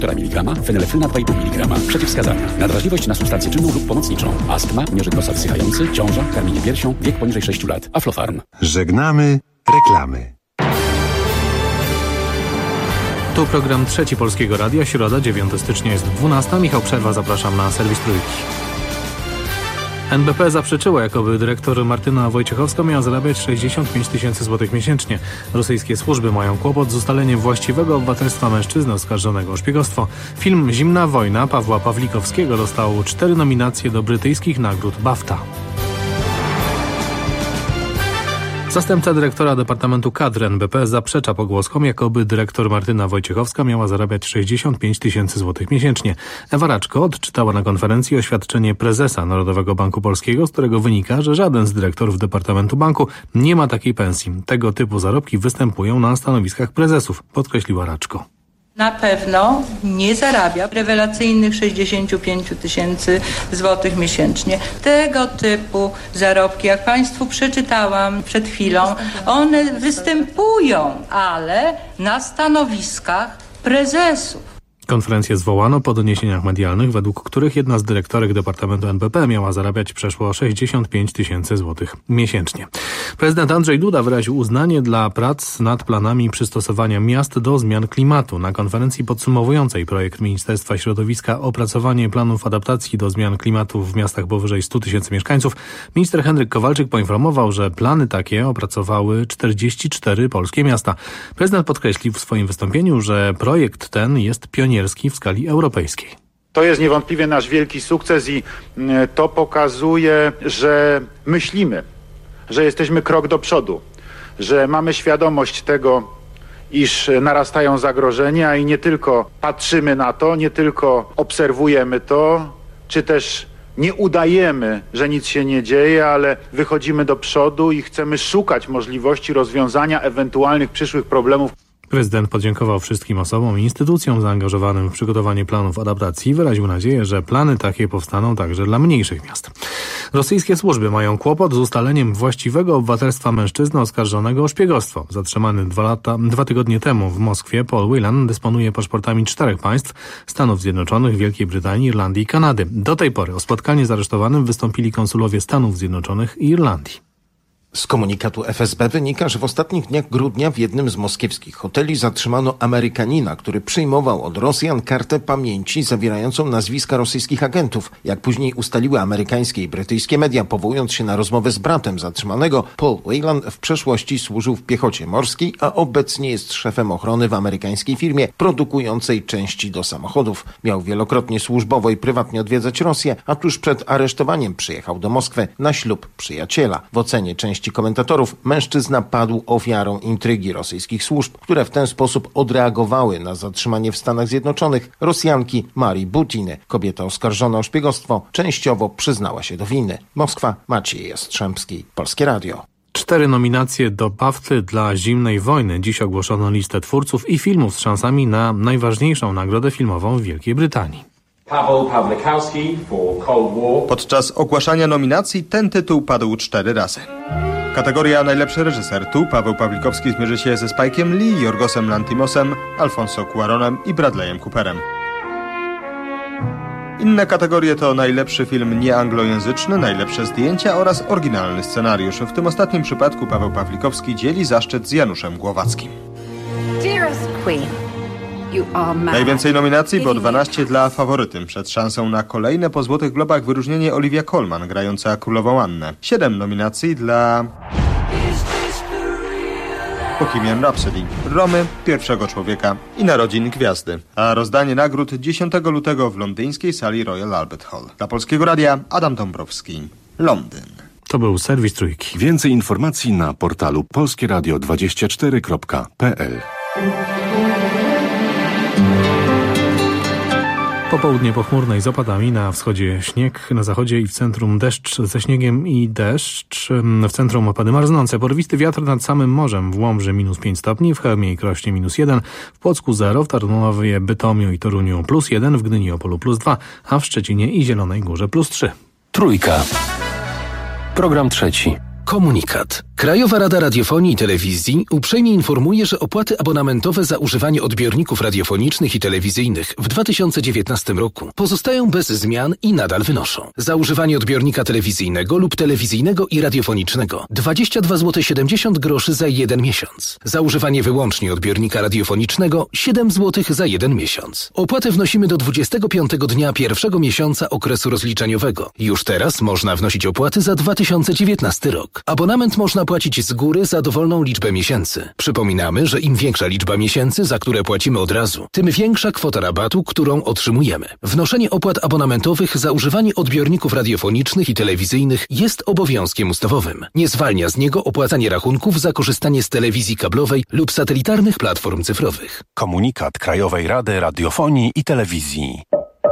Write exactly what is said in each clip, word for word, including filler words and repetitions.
miligrama, fenylefryna dwa i pół miligrama. Przeciwwskazania. Nadwrażliwość na substancję czynną lub pomocniczą. Astma, miażdżyk nosa wsychający, ciąża, karmienie piersią, wiek poniżej sześciu lat. Aflofarm. Żegnamy reklamy. Tu program Trzeci Polskiego Radia, środa, dziewiątego stycznia jest dwunasta. Michał Przerwa, zapraszam na serwis Trójki. N B P zaprzeczyła, jakoby dyrektor Martyna Wojciechowska miała zarabiać sześćdziesiąt pięć tysięcy złotych miesięcznie. Rosyjskie służby mają kłopot z ustaleniem właściwego obywatelstwa mężczyzny oskarżonego o szpiegostwo. Film Zimna wojna Pawła Pawlikowskiego dostał cztery nominacje do brytyjskich nagród BAFTA. Zastępca dyrektora Departamentu Kadr N B P zaprzecza pogłoskom, jakoby dyrektor Martyna Wojciechowska miała zarabiać sześćdziesiąt pięć tysięcy złotych miesięcznie. Ewa Raczko odczytała na konferencji oświadczenie prezesa Narodowego Banku Polskiego, z którego wynika, że żaden z dyrektorów Departamentu Banku nie ma takiej pensji. Tego typu zarobki występują na stanowiskach prezesów, podkreśliła Raczko. Na pewno nie zarabia rewelacyjnych sześćdziesiąt pięć tysięcy złotych miesięcznie. Tego typu zarobki, jak Państwu przeczytałam przed chwilą, one występują, ale na stanowiskach prezesów. Konferencję zwołano po doniesieniach medialnych, według których jedna z dyrektorek Departamentu N B P miała zarabiać przeszło sześćdziesiąt pięć tysięcy złotych miesięcznie. Prezydent Andrzej Duda wyraził uznanie dla prac nad planami przystosowania miast do zmian klimatu. Na konferencji podsumowującej projekt Ministerstwa Środowiska opracowanie planów adaptacji do zmian klimatu w miastach powyżej stu tysięcy mieszkańców, minister Henryk Kowalczyk poinformował, że plany takie opracowały czterdzieści cztery polskie miasta. Prezydent podkreślił w swoim wystąpieniu, że projekt ten jest pionierski w skali europejskiej. To jest niewątpliwie nasz wielki sukces i to pokazuje, że myślimy, że jesteśmy krok do przodu, że mamy świadomość tego, iż narastają zagrożenia i nie tylko patrzymy na to, nie tylko obserwujemy to, czy też nie udajemy, że nic się nie dzieje, ale wychodzimy do przodu i chcemy szukać możliwości rozwiązania ewentualnych przyszłych problemów. Prezydent podziękował wszystkim osobom i instytucjom zaangażowanym w przygotowanie planów adaptacji i wyraził nadzieję, że plany takie powstaną także dla mniejszych miast. Rosyjskie służby mają kłopot z ustaleniem właściwego obywatelstwa mężczyzny oskarżonego o szpiegostwo. Zatrzymany dwa lata, dwa tygodnie temu w Moskwie Paul Whelan dysponuje paszportami czterech państw: Stanów Zjednoczonych, Wielkiej Brytanii, Irlandii i Kanady. Do tej pory o spotkanie z aresztowanym wystąpili konsulowie Stanów Zjednoczonych i Irlandii. Z komunikatu F S B wynika, że w ostatnich dniach grudnia w jednym z moskiewskich hoteli zatrzymano Amerykanina, który przyjmował od Rosjan kartę pamięci zawierającą nazwiska rosyjskich agentów. Jak później ustaliły amerykańskie i brytyjskie media, powołując się na rozmowę z bratem zatrzymanego, Paul Whelan w przeszłości służył w piechocie morskiej, a obecnie jest szefem ochrony w amerykańskiej firmie produkującej części do samochodów. Miał wielokrotnie służbowo i prywatnie odwiedzać Rosję, a tuż przed aresztowaniem przyjechał do Moskwy na ślub przyjaciela. W ocenie części komentatorów mężczyzna padł ofiarą intrygi rosyjskich służb, które w ten sposób odreagowały na zatrzymanie w Stanach Zjednoczonych Rosjanki Marii Butiny. Kobieta oskarżona o szpiegostwo częściowo przyznała się do winy. Moskwa, Maciej Jastrzębski, Polskie Radio. Cztery nominacje do BAFTY dla Zimnej wojny. Dziś ogłoszono listę twórców i filmów z szansami na najważniejszą nagrodę filmową w Wielkiej Brytanii. Podczas ogłaszania nominacji ten tytuł padł cztery razy. Kategoria najlepszy reżyser. Tu Paweł Pawlikowski zmierzy się ze Spike'em Lee, Jorgosem Lanthimosem, Alfonso Cuaronem i Bradleyem Cooperem. Inne kategorie to najlepszy film nieanglojęzyczny, najlepsze zdjęcia oraz oryginalny scenariusz. W tym ostatnim przypadku Paweł Pawlikowski dzieli zaszczyt z Januszem Głowackim. Dearest Queen. Najwięcej nominacji, bo dwanaście dla Faworytym, przed szansą na kolejne po Złotych Globach wyróżnienie Olivia Colman, grająca Królową Annę. Siedem nominacji dla Bohemian Rhapsody, Romy, Pierwszego Człowieka i Narodzin Gwiazdy. A rozdanie nagród dziesiątego lutego w londyńskiej sali Royal Albert Hall. Dla Polskiego Radia Adam Dąbrowski, Londyn. To był serwis Trójki. Więcej informacji na portalu polskieradio dwadzieścia cztery kropka p l. Popołudnie pochmurne i z opadami, na wschodzie śnieg, na zachodzie i w centrum deszcz ze śniegiem i deszcz, w centrum opady marznące, porwisty wiatr nad samym morzem, w Łomży minus pięć stopni, w Chełmie i Krośnie minus jeden, w Płocku zero, w Tarnowie, Bytomiu i Toruniu plus jeden, w Gdyni i Opolu plus dwa, a w Szczecinie i Zielonej Górze plus trzy. Trójka. Program trzeci. Komunikat. Krajowa Rada Radiofonii i Telewizji uprzejmie informuje, że opłaty abonamentowe za używanie odbiorników radiofonicznych i telewizyjnych w dwa tysiące dziewiętnastym roku pozostają bez zmian i nadal wynoszą. Za używanie odbiornika telewizyjnego lub telewizyjnego i radiofonicznego dwadzieścia dwa złote siedemdziesiąt groszy za jeden miesiąc. Za używanie wyłącznie odbiornika radiofonicznego siedem złotych za jeden miesiąc. Opłatę wnosimy do dwudziestego piątego dnia pierwszego miesiąca okresu rozliczeniowego. Już teraz można wnosić opłaty za dwa tysiące dziewiętnasty rok. Abonament można płacić z góry za dowolną liczbę miesięcy. Przypominamy, że im większa liczba miesięcy, za które płacimy od razu, tym większa kwota rabatu, którą otrzymujemy. Wnoszenie opłat abonamentowych za używanie odbiorników radiofonicznych i telewizyjnych jest obowiązkiem ustawowym. Nie zwalnia z niego opłacanie rachunków za korzystanie z telewizji kablowej lub satelitarnych platform cyfrowych. Komunikat Krajowej Rady Radiofonii i Telewizji.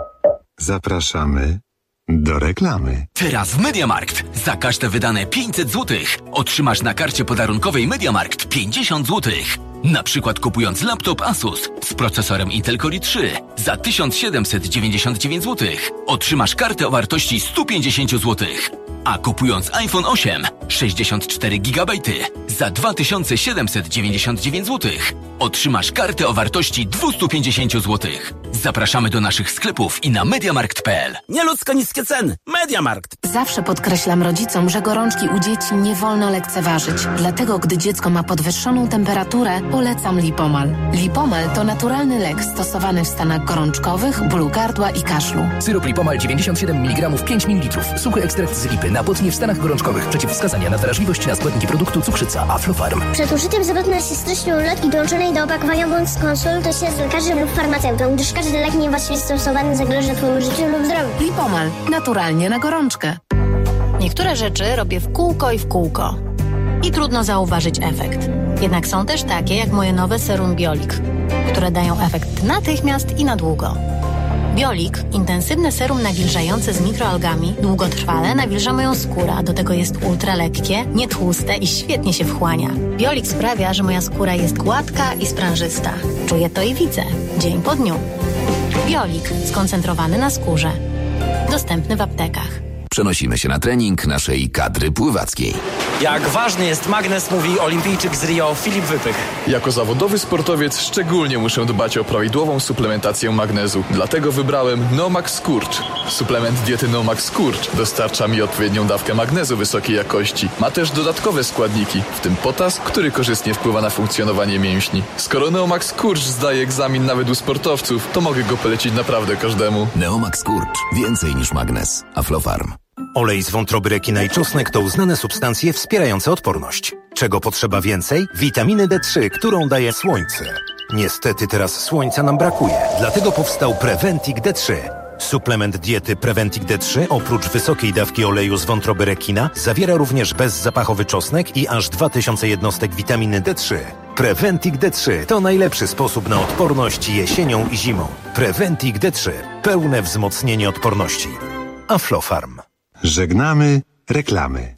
Zapraszamy do reklamy. Teraz w MediaMarkt. Za każde wydane pięćset złotych otrzymasz na karcie podarunkowej MediaMarkt pięćdziesiąt złotych. Na przykład kupując laptop Asus z procesorem Intel Core i trzy za tysiąc siedemset dziewięćdziesiąt dziewięć złotych otrzymasz kartę o wartości sto pięćdziesiąt złotych. A kupując iPhone osiem sześćdziesiąt cztery gigabajty za dwa tysiące siedemset dziewięćdziesiąt dziewięć złotych otrzymasz kartę o wartości dwieście pięćdziesiąt złotych. Zapraszamy do naszych sklepów i na mediamarkt kropka p l. Nieludzko niskie ceny. MediaMarkt. Zawsze podkreślam rodzicom, że gorączki u dzieci nie wolno lekceważyć. Dlatego, gdy dziecko ma podwyższoną temperaturę, polecam Lipomal. Lipomal to naturalny lek stosowany w stanach gorączkowych, bólu gardła i kaszlu. Syrop Lipomal dziewięćdziesiąt siedem miligramów pięć mililitrów. Suchy ekstrakt z lipy na potnie w stanach gorączkowych. Przeciwwskazania na wrażliwość na składniki produktu cukrzyca Aflofarm. Przed użyciem zwrotna się stycznej ulotki dołączonej do opakowania bądź skonsultuj się z lekarzem lub farmaceutą, gdyż każdy lek niewłaściwie stosowany zagroży Twojemu życiu lub zdrowiu. Lipomal. Naturalnie na gorączkę. Niektóre rzeczy robię w kółko i w kółko. I trudno zauważyć efekt. Jednak są też takie jak moje nowe serum Biolik, które dają efekt natychmiast i na długo. Biolik, intensywne serum nawilżające z mikroalgami, długotrwale nawilża moją skórę, a do tego jest ultra lekkie, nietłuste i świetnie się wchłania. Biolik sprawia, że moja skóra jest gładka i sprężysta. Czuję to i widzę, dzień po dniu. Biolik, skoncentrowany na skórze. Dostępny w aptekach. Przenosimy się na trening naszej kadry pływackiej. Jak ważny jest magnes, mówi olimpijczyk z Rio Filip Wypych. Jako zawodowy sportowiec szczególnie muszę dbać o prawidłową suplementację magnezu. Dlatego wybrałem Nomax Skurcz. Suplement diety Nomax Skurcz dostarcza mi odpowiednią dawkę magnezu wysokiej jakości. Ma też dodatkowe składniki, w tym potas, który korzystnie wpływa na funkcjonowanie mięśni. Skoro Neomax Skurcz zdaje egzamin nawet u sportowców, to mogę go polecić naprawdę każdemu. Neomax Skurcz. Więcej niż magnes. Aflofarm. Olej z wątroby rekina i czosnek to uznane substancje wspierające odporność. Czego potrzeba więcej? Witaminy D trzy, którą daje słońce. Niestety teraz słońca nam brakuje, dlatego powstał Preventic D trzy. Suplement diety Preventic D trzy oprócz wysokiej dawki oleju z wątroby rekina zawiera również bezzapachowy czosnek i aż dwa tysiące jednostek witaminy D trzy. Preventic D trzy to najlepszy sposób na odporność jesienią i zimą. Preventic D trzy. Pełne wzmocnienie odporności. Aflofarm. Żegnamy reklamy.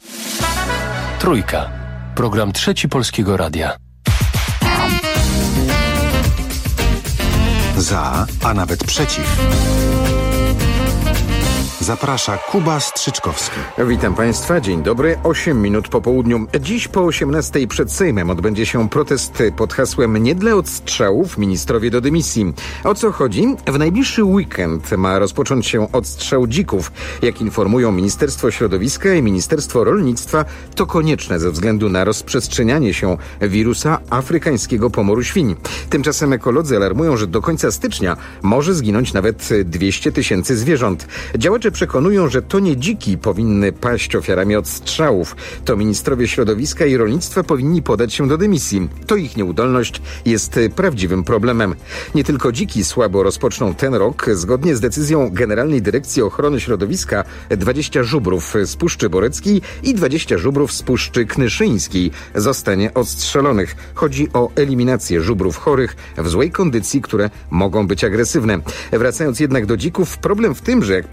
Trójka. Program Trzeci Polskiego Radia. Za, a nawet przeciw. Zaprasza Kuba Strzyczkowski. Witam Państwa, dzień dobry, osiem minut po południu. Dziś po osiemnastej przed Sejmem odbędzie się protest pod hasłem "Nie dla odstrzałów, ministrowie do dymisji". O co chodzi? W najbliższy weekend ma rozpocząć się odstrzał dzików. Jak informują Ministerstwo Środowiska i Ministerstwo Rolnictwa, to konieczne ze względu na rozprzestrzenianie się wirusa afrykańskiego pomoru świń. Tymczasem ekolodzy alarmują, że do końca stycznia może zginąć nawet dwieście tysięcy zwierząt. Działacze przekonują, że to nie dziki powinny paść ofiarami odstrzałów. To ministrowie środowiska i rolnictwa powinni podać się do dymisji. To ich nieudolność jest prawdziwym problemem. Nie tylko dziki słabo rozpoczną ten rok. Zgodnie z decyzją Generalnej Dyrekcji Ochrony Środowiska dwadzieścia żubrów z Puszczy Boreckiej i dwadzieścia żubrów z Puszczy Knyszyńskiej zostanie odstrzelonych. Chodzi o eliminację żubrów chorych w złej kondycji, które mogą być agresywne. Wracając jednak do dzików, problem w tym, że jak przekonują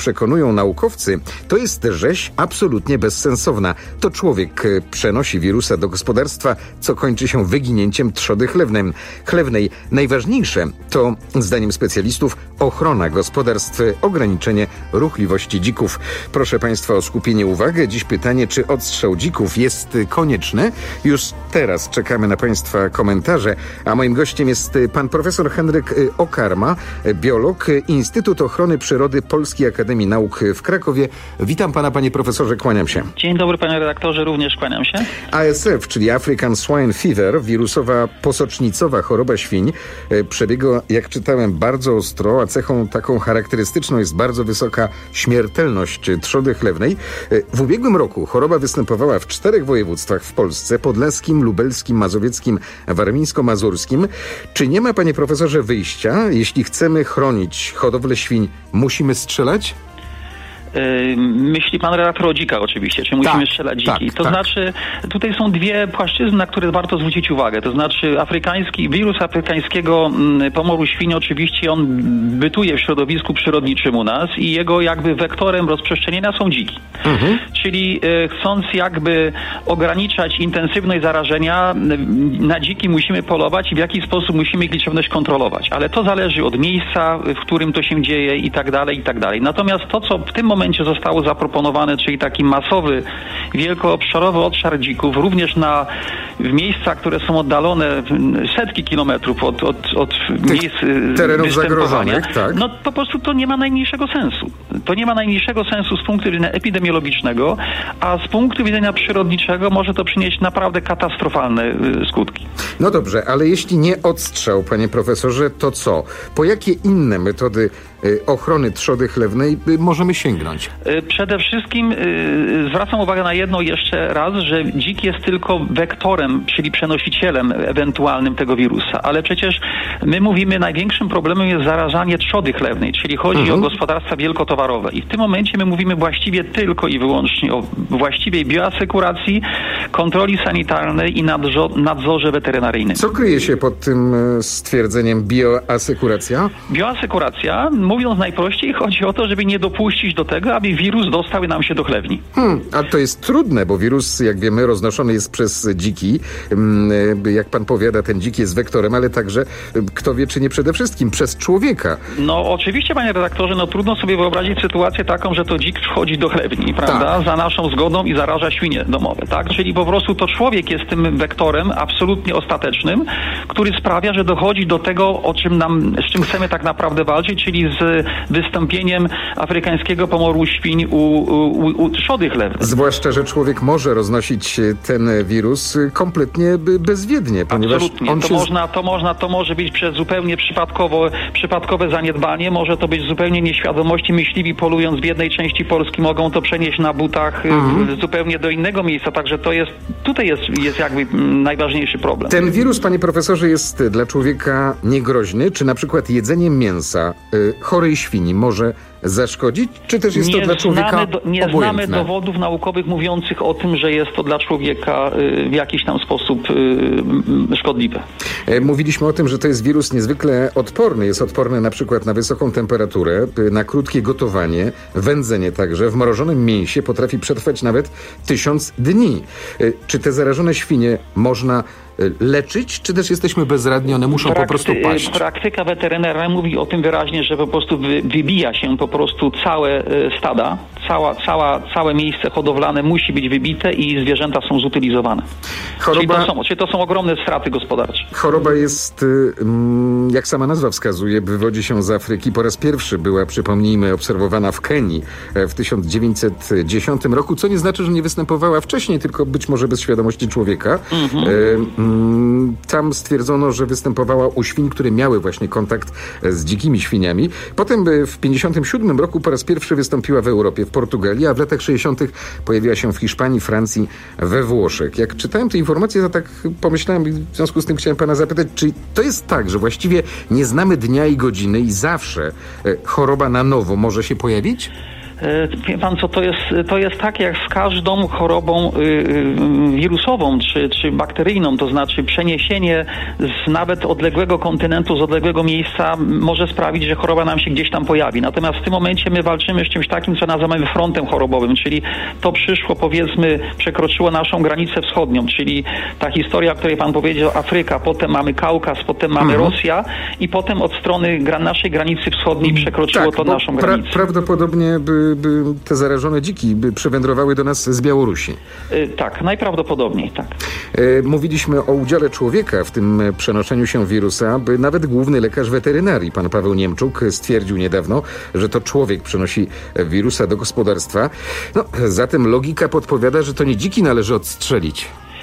twierdzą naukowcy, to jest rzeź absolutnie bezsensowna. To człowiek przenosi wirusa do gospodarstwa, co kończy się wyginięciem trzody chlewnej. chlewnej. Najważniejsze to, zdaniem specjalistów, ochrona gospodarstw, ograniczenie ruchliwości dzików. Proszę Państwa o skupienie uwagi. Dziś pytanie, czy odstrzał dzików jest konieczny? Już teraz czekamy na Państwa komentarze, a moim gościem jest pan profesor Henryk Okarma, biolog, Instytut Ochrony Przyrody Polskiej Akademii Nauk w Krakowie. Witam pana, panie profesorze, kłaniam się. Dzień dobry, panie redaktorze, również kłaniam się. A S F, czyli African Swine Fever, wirusowa posocznicowa choroba świń, przebiega, jak czytałem, bardzo ostro, a cechą taką charakterystyczną jest bardzo wysoka śmiertelność trzody chlewnej. W ubiegłym roku choroba występowała w czterech województwach w Polsce: podlaskim, lubelskim, mazowieckim, warmińsko-mazurskim. Czy nie ma, panie profesorze, wyjścia? Jeśli chcemy chronić hodowlę świń, musimy strzelać? Myśli pan redaktor o dzikach oczywiście, czy musimy tak, strzelać dziki. Tak, to tak. znaczy, tutaj są dwie płaszczyzny, na które warto zwrócić uwagę. To znaczy afrykański, wirus afrykańskiego pomoru świń, oczywiście on bytuje w środowisku przyrodniczym u nas i jego jakby wektorem rozprzestrzenienia są dziki. Mhm. Czyli chcąc jakby ograniczać intensywność zarażenia, na dziki musimy polować i w jaki sposób musimy ich liczebność kontrolować. Ale to zależy od miejsca, w którym to się dzieje i tak dalej, i tak dalej. Natomiast to, co w tym momencie momencie zostało zaproponowane, czyli taki masowy, wielkoobszarowy odszar dzików, również na w miejscach, które są oddalone setki kilometrów od, od, od miejsc terenów zagrożonych, tak. No po prostu to nie ma najmniejszego sensu. To nie ma najmniejszego sensu z punktu widzenia epidemiologicznego, a z punktu widzenia przyrodniczego może to przynieść naprawdę katastrofalne skutki. No dobrze, ale jeśli nie odstrzał, panie profesorze, to co? Po jakie inne metody ochrony trzody chlewnej możemy sięgnąć? Przede wszystkim zwracam uwagę na jedno jeszcze raz, że dzik jest tylko wektorem, czyli przenosicielem ewentualnym tego wirusa, ale przecież my mówimy, największym problemem jest zarażanie trzody chlewnej, czyli chodzi mhm. o gospodarstwa wielkotowarowe i w tym momencie my mówimy właściwie tylko i wyłącznie o właściwej bioasekuracji, kontroli sanitarnej i nadzor- nadzorze weterynaryjnym. Co kryje się pod tym stwierdzeniem bioasekuracja? Bioasekuracja, mówiąc najprościej, chodzi o to, żeby nie dopuścić do tego, aby wirus dostał nam się do chlewni. Hmm, a to jest trudne, bo wirus, jak wiemy, roznoszony jest przez dziki. Jak pan powiada, ten dzik jest wektorem, ale także, kto wie, czy nie przede wszystkim przez człowieka. No oczywiście, panie redaktorze, no trudno sobie wyobrazić sytuację taką, że to dzik wchodzi do chlewni, prawda? Tak. Za naszą zgodą i zaraża świnie domowe, tak? Czyli po prostu to człowiek jest tym wektorem absolutnie ostatecznym, który sprawia, że dochodzi do tego, o czym nam, z czym chcemy tak naprawdę walczyć, czyli z wystąpieniem afrykańskiego pomoru świń u, u, u trzody chlewnej. Zwłaszcza, że człowiek może roznosić ten wirus kompletnie bezwiednie, ponieważ absolutnie. on to się... można, to można, to może być przez zupełnie przypadkowo, przypadkowe zaniedbanie, może to być zupełnie nieświadomości. Myśliwi, polując w jednej części Polski, mogą to przenieść na butach mhm. zupełnie do innego miejsca, także to jest, tutaj jest, jest jakby najważniejszy problem. Ten wirus, panie profesorze, jest dla człowieka niegroźny, czy na przykład jedzenie mięsa y, chorej świni może zaszkodzić, czy też jest nie to dla człowieka znamy do, Nie obojętne? znamy dowodów naukowych mówiących o tym, że jest to dla człowieka y, w jakiś tam sposób y, szkodliwe. Mówiliśmy o tym, że to jest wirus niezwykle odporny. Jest odporny na przykład na wysoką temperaturę, na krótkie gotowanie, wędzenie także. W mrożonym mięsie potrafi przetrwać nawet tysiąc dni. Czy te zarażone świnie można leczyć, czy też jesteśmy bezradni, one muszą Prakty- po prostu paść? Praktyka weterynaryjna mówi o tym wyraźnie, że po prostu wy, wybija się po prostu całe y, stada, cała, cała, całe miejsce hodowlane musi być wybite i zwierzęta są zutylizowane. Choroba... Czyli, to są, czyli to są ogromne straty gospodarcze. Choroba jest, jak sama nazwa wskazuje, wywodzi się z Afryki. Po raz pierwszy była, przypomnijmy, obserwowana w Kenii w tysiąc dziewięćset dziesiątym roku, co nie znaczy, że nie występowała wcześniej, tylko być może bez świadomości człowieka. Mhm. E, Tam stwierdzono, że występowała u świń, które miały właśnie kontakt z dzikimi świniami. Potem w pięćdziesiątym siódmym roku po raz pierwszy wystąpiła w Europie, w Portugalii, a w latach sześćdziesiątych pojawiła się w Hiszpanii, Francji, we Włoszech. Jak czytałem te informacje, to tak pomyślałem i w związku z tym chciałem pana zapytać, czy to jest tak, że właściwie nie znamy dnia i godziny i zawsze choroba na nowo może się pojawić? Wie pan co, to jest, to jest tak jak z każdą chorobą y, y, wirusową czy, czy bakteryjną, to znaczy przeniesienie z nawet odległego kontynentu, z odległego miejsca może sprawić, że choroba nam się gdzieś tam pojawi. Natomiast w tym momencie my walczymy z czymś takim, co nazywamy frontem chorobowym, czyli to przyszło, powiedzmy, przekroczyło naszą granicę wschodnią, czyli ta historia, o której pan powiedział, Afryka, potem mamy Kaukaz, potem mamy mhm. Rosja i potem od strony gra, naszej granicy wschodniej przekroczyło tak, to naszą pra- granicę. Prawdopodobnie by, by te zarażone dziki by przywędrowały do nas z Białorusi. Yy, tak, najprawdopodobniej tak. Yy, mówiliśmy o udziale człowieka w tym przenoszeniu się wirusa, by nawet główny lekarz weterynarii, pan Paweł Niemczuk, stwierdził niedawno, że to człowiek przenosi wirusa do gospodarstwa. No, zatem logika podpowiada, że to nie dziki należy odstrzelić.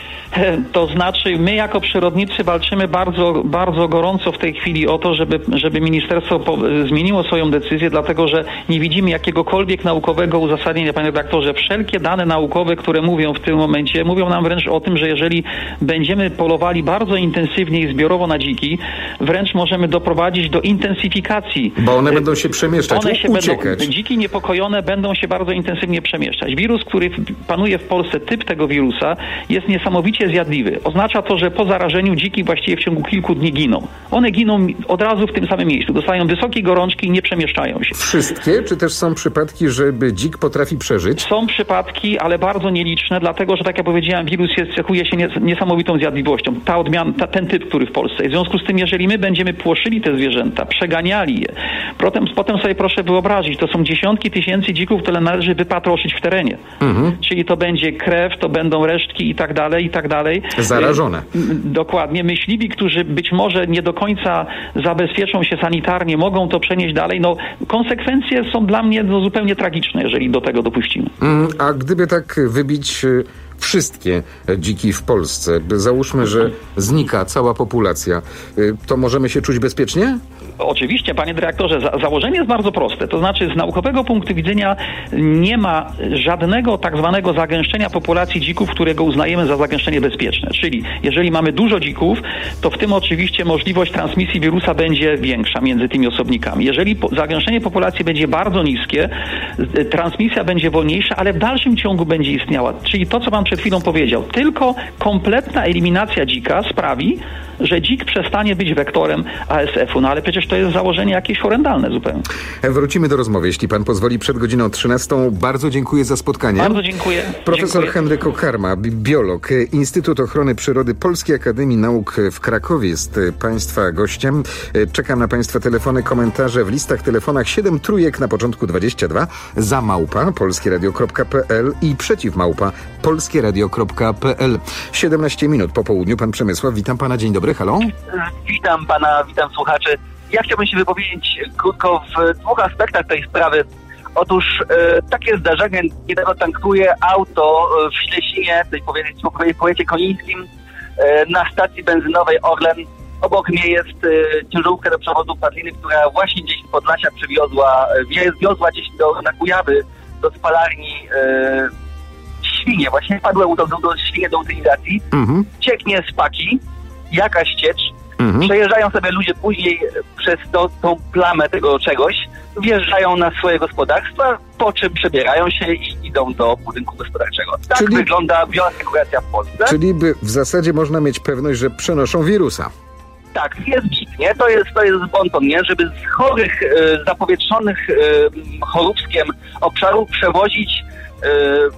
To znaczy, my jako przyrodnicy walczymy bardzo, bardzo gorąco w tej chwili o to, żeby, żeby ministerstwo po, zmieniło swoją decyzję, dlatego że nie widzimy jakiegokolwiek naukowego uzasadnienia, panie redaktorze. Wszelkie dane naukowe, które mówią w tym momencie, mówią nam wręcz o tym, że jeżeli będziemy polowali bardzo intensywnie i zbiorowo na dziki, wręcz możemy doprowadzić do intensyfikacji. Bo one będą się przemieszczać, one się uciekać. Będą, dziki niepokojone będą się bardzo intensywnie przemieszczać. Wirus, który panuje w Polsce, typ tego wirusa, jest niesamowicie zjadliwy. Oznacza to, że po zarażeniu dziki właściwie w ciągu kilku dni giną. One giną od razu w tym samym miejscu. Dostają wysokie gorączki i nie przemieszczają się. Wszystkie? Czy też są przypadki, żeby dzik potrafi przeżyć? Są przypadki, ale bardzo nieliczne, dlatego że, tak jak powiedziałem, wirus jest, cechuje się niesamowitą zjadliwością. Ta odmiana, ta, ten typ, który w Polsce jest. W związku z tym, jeżeli my będziemy płoszyli te zwierzęta, przeganiali je, potem, potem sobie proszę wyobrazić, to są dziesiątki tysięcy dzików, które należy wypatroszyć w terenie. Mhm. Czyli to będzie krew, to będą resztki i tak dalej, i tak dalej. Zarażone. Dokładnie. Myśliwi, którzy być może nie do końca zabezpieczą się sanitarnie, mogą to przenieść dalej. No, konsekwencje są dla mnie no, zupełnie tragiczne, jeżeli do tego dopuścimy. Mm, a gdyby tak wybić wszystkie dziki w Polsce, załóżmy, że znika cała populacja, to możemy się czuć bezpiecznie? Oczywiście, panie dyrektorze, za- założenie jest bardzo proste. To znaczy, z naukowego punktu widzenia nie ma żadnego tak zwanego zagęszczenia populacji dzików, którego uznajemy za zagęszczenie bezpieczne. Czyli jeżeli mamy dużo dzików, to w tym oczywiście możliwość transmisji wirusa będzie większa między tymi osobnikami. Jeżeli po- zagęszczenie populacji będzie bardzo niskie, y, transmisja będzie wolniejsza, ale w dalszym ciągu będzie istniała. Czyli to, co pan przed chwilą powiedział, tylko kompletna eliminacja dzika sprawi, że dzik przestanie być wektorem A S F-u. No ale przecież to jest założenie jakieś horrendalne zupełnie. Wrócimy do rozmowy, jeśli pan pozwoli, przed godziną trzynastą. Bardzo dziękuję za spotkanie. Bardzo dziękuję. Profesor dziękuję. Henryk Okarma, bi- biolog, Instytut Ochrony Przyrody Polskiej Akademii Nauk w Krakowie jest państwa gościem. Czekam na państwa telefony, komentarze w listach telefonach siedem trójek na początku dwadzieścia dwa, za małpa polskieradio kropka p l i przeciw małpa polskieradio kropka p l. siedemnaście minut po południu. Pan Przemysław, witam pana, dzień dobry, halo. Witam pana, witam słuchaczy. Ja chciałbym się wypowiedzieć krótko w dwóch aspektach tej sprawy. Otóż e, takie zdarzenie, niedawno tankuje auto w Ślesinie, tej powiedzieć, w powiecie konińskim, e, na stacji benzynowej Orlen. Obok mnie jest e, ciężarówka do przewozu padliny, która właśnie gdzieś z Podlasia przywiozła, wie, wiozła gdzieś do, na Kujawy, do spalarni e, świnie. Właśnie padły do, do, do świnie do utylizacji. Mhm. Cieknie z paki, jakaś ciecz. Mhm. Przejeżdżają sobie ludzie później przez to, tą plamę tego czegoś, wjeżdżają na swoje gospodarstwa, po czym przebierają się i idą do budynku gospodarczego. Tak Czyli... wygląda bioasekuracja w Polsce. Czyli by w zasadzie można mieć pewność, że przenoszą wirusa. Tak, jest git, nie? To jest, to jest bonton, nie? Żeby z chorych, e, zapowietrzonych e, choróbskiem obszarów przewozić e,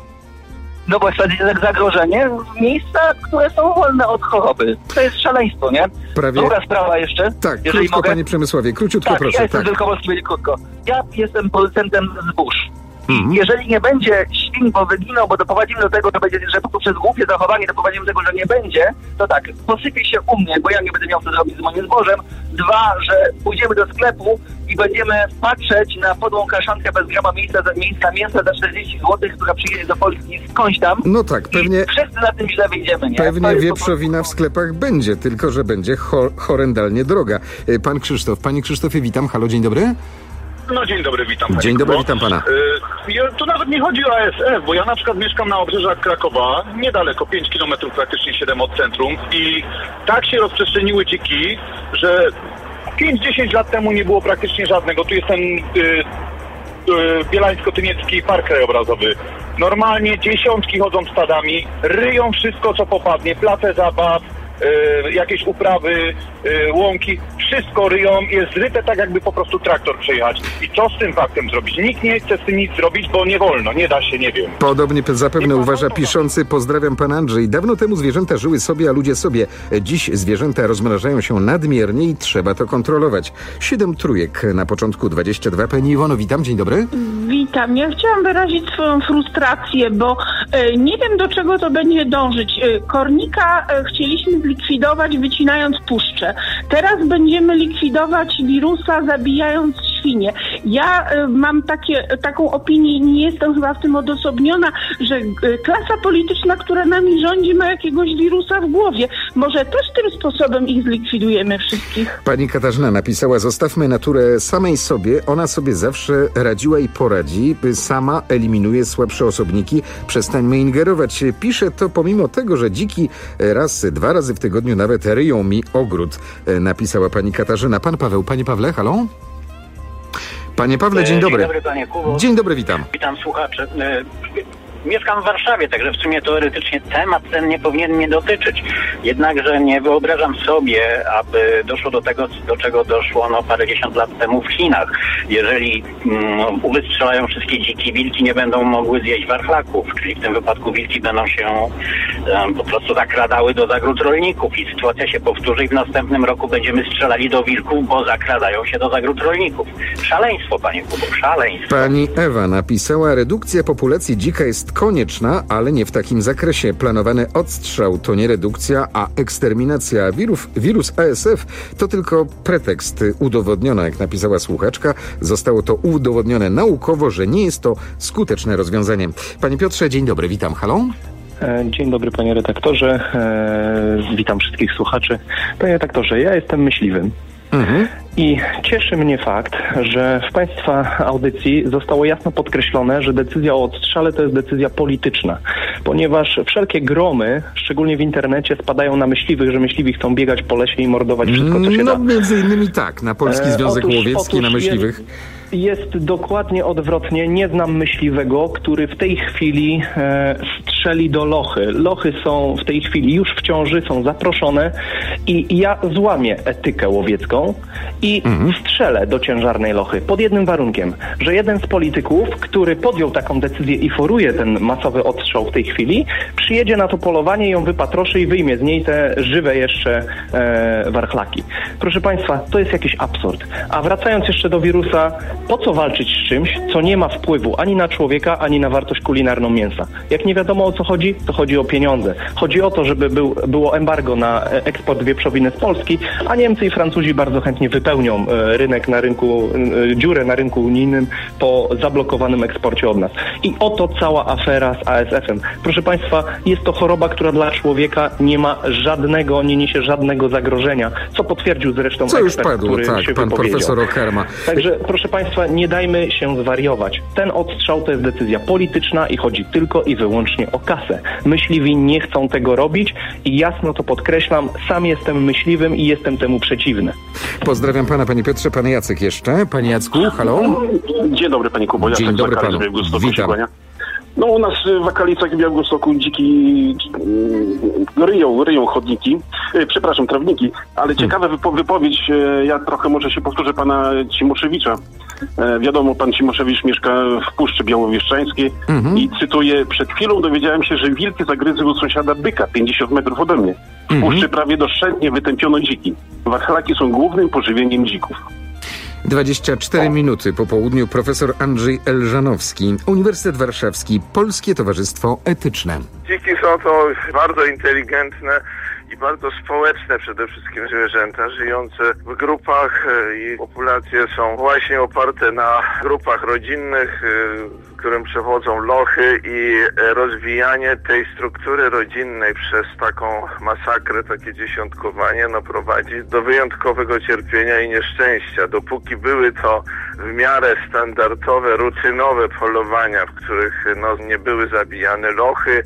no bo jest zagrożenie w miejsca, które są wolne od choroby. To jest szaleństwo, nie? Prawie... Druga sprawa jeszcze. Tak, jeżeli krótko, mogę. Panie Przemysławie, króciutko tak, proszę. Ja jestem tak, z Wielkopolski, będzie krótko. Ja jestem producentem zbóż. Mhm. Jeżeli nie będzie świń, bo wyginą, bo doprowadzimy do tego, że, będzie, że poprzez głupie zachowanie doprowadzimy do tego, że nie będzie, to tak, posypie się u mnie, bo ja nie będę miał co zrobić z moim zbożem. Dwa, że pójdziemy do sklepu i będziemy patrzeć na podłą kaszankę bez grama miejsca, miejsca mięsa za czterdzieści złotych, która przyjedzie do Polski skądś tam. No tak, pewnie... I wszyscy na tym źle wyjdziemy, nie? Pewnie wieprzowina w sklepach będzie, tylko że będzie ho- horrendalnie droga. Pan Krzysztof, Panie Krzysztofie, witam, halo, dzień dobry. No dzień dobry, witam. Dzień dobry, witam pana. Yy, tu nawet nie chodzi o A S F, bo ja na przykład mieszkam na obrzeżach Krakowa, niedaleko, pięć kilometrów, praktycznie siedem od centrum i tak się rozprzestrzeniły dziki, że pięć dziesięć lat temu nie było praktycznie żadnego. Tu jest ten yy, Bielańsko-Tymiecki Park Krajobrazowy. Normalnie dziesiątki chodzą stadami, ryją wszystko co popadnie, place zabaw, y, jakieś uprawy, y, łąki, wszystko ryją, jest zryte tak jakby po prostu traktor przejechać. I co z tym faktem zrobić? Nikt nie chce z tym nic zrobić, bo nie wolno, nie da się, nie wiem. Podobnie zapewne uważa piszący. Pozdrawiam pan Andrzej. Dawno temu zwierzęta żyły sobie, a ludzie sobie. Dziś zwierzęta rozmnażają się nadmiernie i trzeba to kontrolować. Siedem trójek na początku dwadzieścia dwa. Pani Iwono, witam, dzień dobry. Witam. Ja chciałam wyrazić swoją frustrację, bo e, nie wiem, do czego to będzie dążyć. E, kornika e, chcieliśmy zlikwidować, wycinając puszczę. Teraz będziemy likwidować wirusa, zabijając świnie. Ja y, mam takie, taką opinię, nie jestem chyba w tym odosobniona, że y, klasa polityczna, która nami rządzi, ma jakiegoś wirusa w głowie. Może też tym sposobem ich zlikwidujemy wszystkich. Pani Katarzyna napisała: zostawmy naturę samej sobie, ona sobie zawsze radziła i poradzi, sama eliminuje słabsze osobniki, przestańmy ingerować. Pisze to pomimo tego, że dziki raz, dwa razy w tygodniu nawet ryją mi ogród, napisała pani Katarzyna. Pan Paweł, panie Pawle, halo? Panie Pawle, dzień dobry. Dzień dobry, panie Kubo. Dzień dobry, witam. Witam słuchaczy. Mieszkam w Warszawie, także w sumie teoretycznie temat ten nie powinien mnie dotyczyć. Jednakże nie wyobrażam sobie, aby doszło do tego, do czego doszło no parędziesiąt lat temu w Chinach. Jeżeli um, wystrzelają wszystkie dziki, wilki nie będą mogły zjeść warchlaków, czyli w tym wypadku wilki będą się um, po prostu zakradały do zagród rolników i sytuacja się powtórzy i w następnym roku będziemy strzelali do wilków, bo zakradają się do zagród rolników. Szaleństwo, panie Kubo, szaleństwo. Pani Ewa napisała: redukcja populacji dzika jest konieczna, ale nie w takim zakresie. Planowany odstrzał to nie redukcja, a eksterminacja. Wirus, wirus A S F to tylko pretekst. Udowodniono, jak napisała słuchaczka, zostało to udowodnione naukowo, że nie jest to skuteczne rozwiązanie. Panie Piotrze, dzień dobry, witam. Halo? Dzień dobry, panie redaktorze. Witam wszystkich słuchaczy. Panie redaktorze, ja jestem myśliwym. Mhm. I cieszy mnie fakt, że w państwa audycji zostało jasno podkreślone, że decyzja o odstrzale to jest decyzja polityczna, ponieważ wszelkie gromy, szczególnie w internecie, spadają na myśliwych, że myśliwi chcą biegać po lesie i mordować wszystko, co się no, da. No między innymi tak, na Polski Związek e, otóż, Łowiecki, otóż na myśliwych. Jest... Jest dokładnie odwrotnie. Nie znam myśliwego, który w tej chwili e, strzeli do lochy. Lochy są w tej chwili już w ciąży, są zaproszone i, i ja złamię etykę łowiecką i mhm. strzelę do ciężarnej lochy pod jednym warunkiem, że jeden z polityków, który podjął taką decyzję i foruje ten masowy odstrzał w tej chwili, przyjedzie na to polowanie, ją wypatroszy i wyjmie z niej te żywe jeszcze e, warchlaki. Proszę państwa, to jest jakiś absurd. A wracając jeszcze do wirusa, po co walczyć z czymś, co nie ma wpływu ani na człowieka, ani na wartość kulinarną mięsa? Jak nie wiadomo, o co chodzi, to chodzi o pieniądze. Chodzi o to, żeby był, było embargo na eksport wieprzowiny z Polski, a Niemcy i Francuzi bardzo chętnie wypełnią rynek na rynku, dziurę na rynku unijnym po zablokowanym eksporcie od nas. I oto cała afera z A S F-em. Proszę państwa, jest to choroba, która dla człowieka nie ma żadnego, nie niesie żadnego zagrożenia, co potwierdził zresztą co ekspert, już padło, który tak, się pan wypowiedział. profesor Okarma. Także proszę państwa, nie dajmy się zwariować. Ten odstrzał to jest decyzja polityczna i chodzi tylko i wyłącznie o kasę. Myśliwi nie chcą tego robić i jasno to podkreślam, sam jestem myśliwym i jestem temu przeciwny. Pozdrawiam pana, panie Piotrze. Pan Jacek jeszcze. Panie Jacku, halo? Dzień dobry, panie Kubo. Dzień dobry panu. Witam. No u nas w Akalicach i Białegostoku dziki ryją, ryją chodniki, e, przepraszam, trawniki, ale ciekawa wypo- wypowiedź, e, ja trochę może się powtórzę pana Cimoszewicza. E, wiadomo, pan Cimoszewicz mieszka w Puszczy Białowieszczańskiej mhm. i cytuję: przed chwilą dowiedziałem się, że wilki zagryzły u sąsiada byka pięćdziesiąt metrów ode mnie. W mhm. Puszczy prawie doszczętnie wytępiono dziki. Warchlaki są głównym pożywieniem dzików. dwadzieścia cztery minuty po południu. Profesor Andrzej Elżanowski, Uniwersytet Warszawski, Polskie Towarzystwo Etyczne. Dziki są to bardzo inteligentne i bardzo społeczne przede wszystkim zwierzęta, żyjące w grupach i populacje są właśnie oparte na grupach rodzinnych, w którym przechodzą lochy i rozwijanie tej struktury rodzinnej przez taką masakrę, takie dziesiątkowanie, no prowadzi do wyjątkowego cierpienia i nieszczęścia. Dopóki były to w miarę standardowe, rutynowe polowania, w których no, nie były zabijane lochy,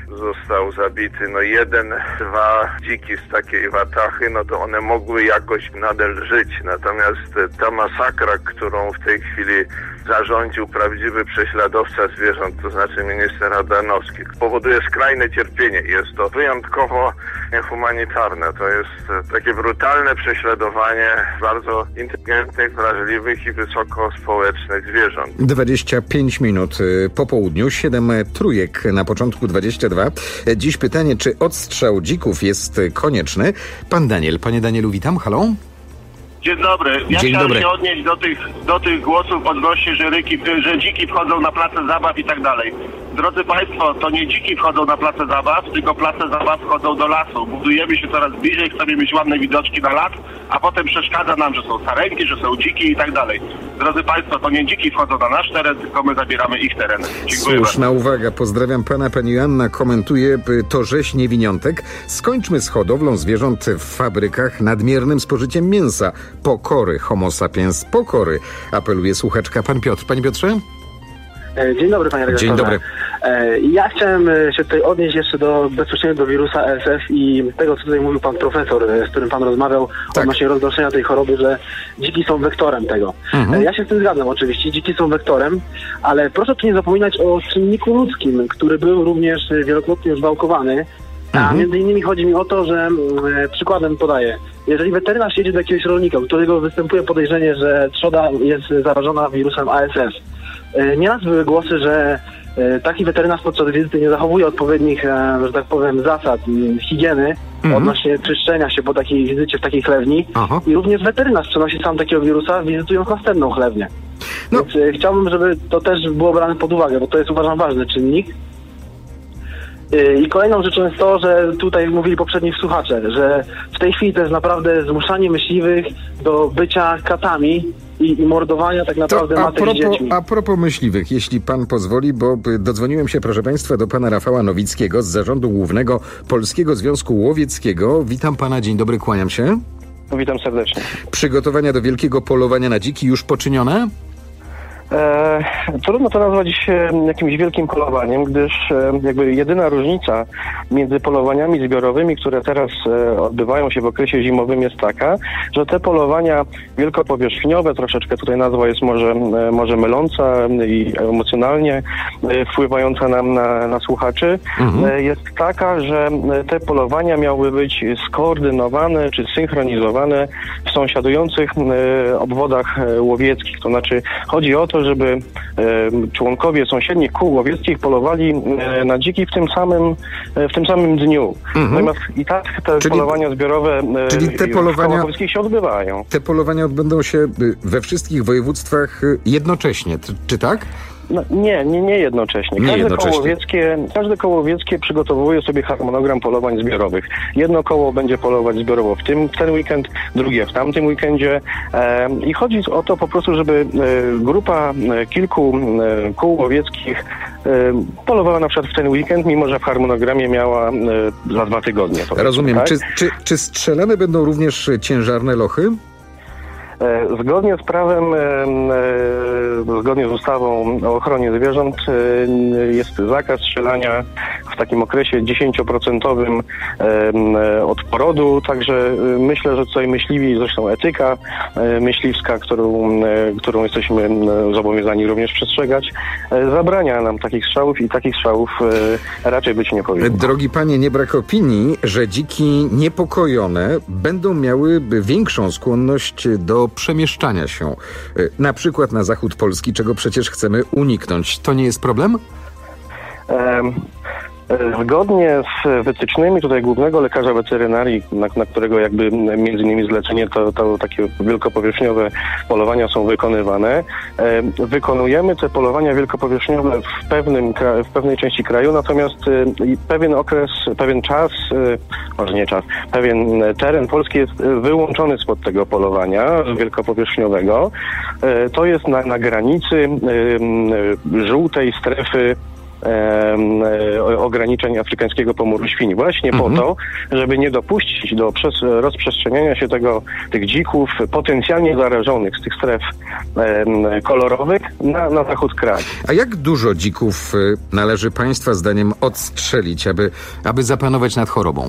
został zabity no jeden, dwa dziki z takiej watachy, no to one mogły jakoś nadal żyć. Natomiast ta masakra, którą w tej chwili zarządził prawdziwy prześladowca zwierząt, to znaczy minister Ardanowski, powoduje skrajne cierpienie. Jest to wyjątkowo niehumanitarne. To jest takie brutalne prześladowanie bardzo inteligentnych, wrażliwych i wysoko społecznych zwierząt. dwadzieścia pięć minut po południu, siedem trójek na początku dwadzieścia dwa. Dziś pytanie, czy odstrzał dzików jest konieczny? Pan Daniel. Panie Danielu, witam. Halo? Dzień dobry. Ja Dzień chciałem dobry. się odnieść do tych, do tych głosów odnośnie, że, ryki, że dziki wchodzą na place zabaw i tak dalej. Drodzy Państwo, to nie dziki wchodzą na place zabaw, tylko place zabaw wchodzą do lasu. Budujemy się coraz bliżej, chcemy mieć ładne widoczki na las, a potem przeszkadza nam, że są sarenki, że są dziki i tak dalej. Drodzy Państwo, to nie dziki wchodzą na nasz teren, tylko my zabieramy ich teren. Dziękuję Słuszna bardzo. uwaga. Pozdrawiam pana. Pani Joanna komentuje to rzeź niewiniątek. Skończmy z hodowlą zwierząt w fabrykach, nadmiernym spożyciem mięsa. Pokory, homo sapiens, pokory. Apeluje słuchaczka. Pan Piotr. Panie Piotrze? Dzień dobry, panie redaktorze. Dzień dobry. Ja chciałem się tutaj odnieść jeszcze do bezpośrednio do wirusa A S F i tego, co tutaj mówił pan profesor, z którym pan rozmawiał, tak, odnośnie rozgłoszenia tej choroby, że dziki są wektorem tego. Mhm. Ja się z tym zgadzam oczywiście, dziki są wektorem, ale proszę tu nie zapominać o czynniku ludzkim, który był również wielokrotnie już wałkowany. A mhm. między innymi chodzi mi o to, że e, przykładem podaję, jeżeli weterynarz jedzie do jakiegoś rolnika, u którego występuje podejrzenie, że trzoda jest zarażona wirusem A S F, e, nieraz były głosy, że e, taki weterynarz podczas wizyty nie zachowuje odpowiednich, e, że tak powiem, zasad m, higieny mhm. odnośnie czyszczenia się po takiej wizycie w takiej chlewni. Aha. I również weterynarz przenosi sam takiego wirusa, wizytując następną chlewnię. No. Więc e, chciałbym, żeby to też było brane pod uwagę, bo to jest, uważam, ważny czynnik. I kolejną rzeczą jest to, że tutaj mówili poprzedni słuchacze, że w tej chwili to jest naprawdę zmuszanie myśliwych do bycia katami i, i mordowania tak naprawdę matek propos, z dziećmi. A propos myśliwych, jeśli pan pozwoli, bo dodzwoniłem się, proszę państwa, do pana Rafała Nowickiego z Zarządu Głównego Polskiego Związku Łowieckiego. Witam pana, dzień dobry, kłaniam się. Witam serdecznie. Przygotowania do wielkiego polowania na dziki już poczynione? E, trudno to nazwać e, jakimś wielkim polowaniem, gdyż e, jakby jedyna różnica między polowaniami zbiorowymi, które teraz e, odbywają się w okresie zimowym, jest taka, że te polowania wielkopowierzchniowe, troszeczkę tutaj nazwa jest może, e, może myląca i emocjonalnie e, wpływająca nam na, na słuchaczy, mhm. e, jest taka, że te polowania miały być skoordynowane czy synchronizowane w sąsiadujących e, obwodach e, łowieckich. To znaczy chodzi o to, żeby e, członkowie sąsiednich kół łowieckich polowali e, na dziki w tym samym e, w tym samym dniu. Mhm. Natomiast i tak te czyli, polowania zbiorowe e, czyli te polowania, w się odbywają. Te polowania odbędą się we wszystkich województwach jednocześnie, czy, czy tak? No, nie, nie, nie jednocześnie. Nie każde, jednocześnie. Koło łowieckie, każde koło łowieckie przygotowuje sobie harmonogram polowań zbiorowych. Jedno koło będzie polować zbiorowo w tym w ten weekend, drugie w tamtym weekendzie e, i chodzi o to po prostu, żeby e, grupa e, kilku e, kół łowieckich e, polowała na przykład w ten weekend, mimo że w harmonogramie miała e, za dwa tygodnie. Rozumiem. Tak? Czy, czy, czy strzelane będą również ciężarne lochy? Zgodnie z prawem, zgodnie z ustawą o ochronie zwierząt jest zakaz strzelania w takim okresie dziesięcioprocentowym od porodu, także myślę, że tutaj myśliwi, zresztą etyka myśliwska, którą, którą jesteśmy zobowiązani również przestrzegać, zabrania nam takich strzałów i takich strzałów raczej być nie powinno. Drogi panie, nie brak opinii, że dziki niepokojone będą miały większą skłonność do przemieszczania się, na przykład na zachód Polski, czego przecież chcemy uniknąć. To nie jest problem? Um. Zgodnie z wytycznymi tutaj głównego lekarza weterynarii, na, na którego jakby między innymi zlecenie to, to takie wielkopowierzchniowe polowania są wykonywane, e, wykonujemy te polowania wielkopowierzchniowe w pewnym w pewnej części kraju, natomiast e, pewien okres, pewien czas, e, może nie czas, pewien teren Polski jest wyłączony spod tego polowania wielkopowierzchniowego. E, to jest na, na granicy e, żółtej strefy e, ograniczeń afrykańskiego pomoru świń. Właśnie mhm. po to, żeby nie dopuścić do przez, rozprzestrzeniania się tego, tych dzików potencjalnie zarażonych z tych stref e, kolorowych na, na zachód kraju. A jak dużo dzików należy Państwa zdaniem odstrzelić, aby, aby zapanować nad chorobą?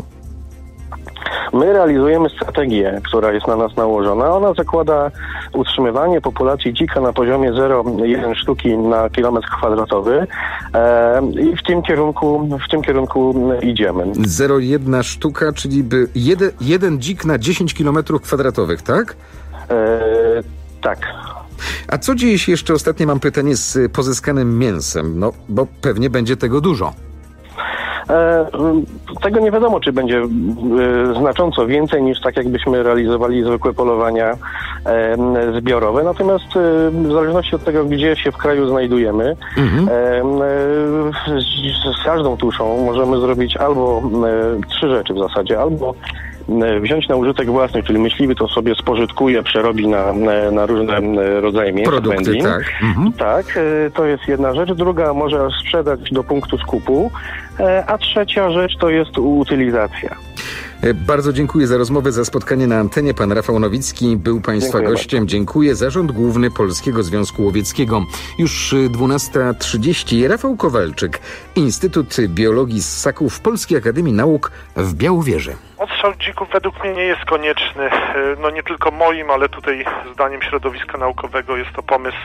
My realizujemy strategię, która jest na nas nałożona. Ona zakłada utrzymywanie populacji dzika na poziomie zero przecinek jeden sztuki na kilometr kwadratowy e, i w tym kierunku w tym kierunku idziemy. zero przecinek jeden sztuka, czyli by jeden, jeden dzik na dziesięć kilometrów kwadratowych, tak? E, tak. A co dzieje się jeszcze, ostatnie mam pytanie, z pozyskanym mięsem? No, bo pewnie będzie tego dużo. E, tego nie wiadomo, czy będzie e, znacząco więcej niż tak, jakbyśmy realizowali zwykłe polowania e, zbiorowe. Natomiast e, w zależności od tego, gdzie się w kraju znajdujemy, mhm. e, e, z, z każdą tuszą możemy zrobić albo e, trzy rzeczy w zasadzie. Albo wziąć na użytek własny, czyli myśliwy to sobie spożytkuje, przerobi na, na, na różne rodzaje mięsa, produkty, wędlin. tak. Mhm. Tak, to jest jedna rzecz. Druga, może sprzedać do punktu skupu, a trzecia rzecz to jest utylizacja. Bardzo dziękuję za rozmowę, za spotkanie na antenie. Pan Rafał Nowicki był Państwa dziękuję gościem. Bardzo. Dziękuję. Zarząd Główny Polskiego Związku Łowieckiego. Już dwunasta trzydzieści. Rafał Kowalczyk, Instytut Biologii Ssaków Polskiej Akademii Nauk w Białowieży. Odstrzał dzików według mnie nie jest konieczny. No nie tylko moim, ale tutaj zdaniem środowiska naukowego jest to pomysł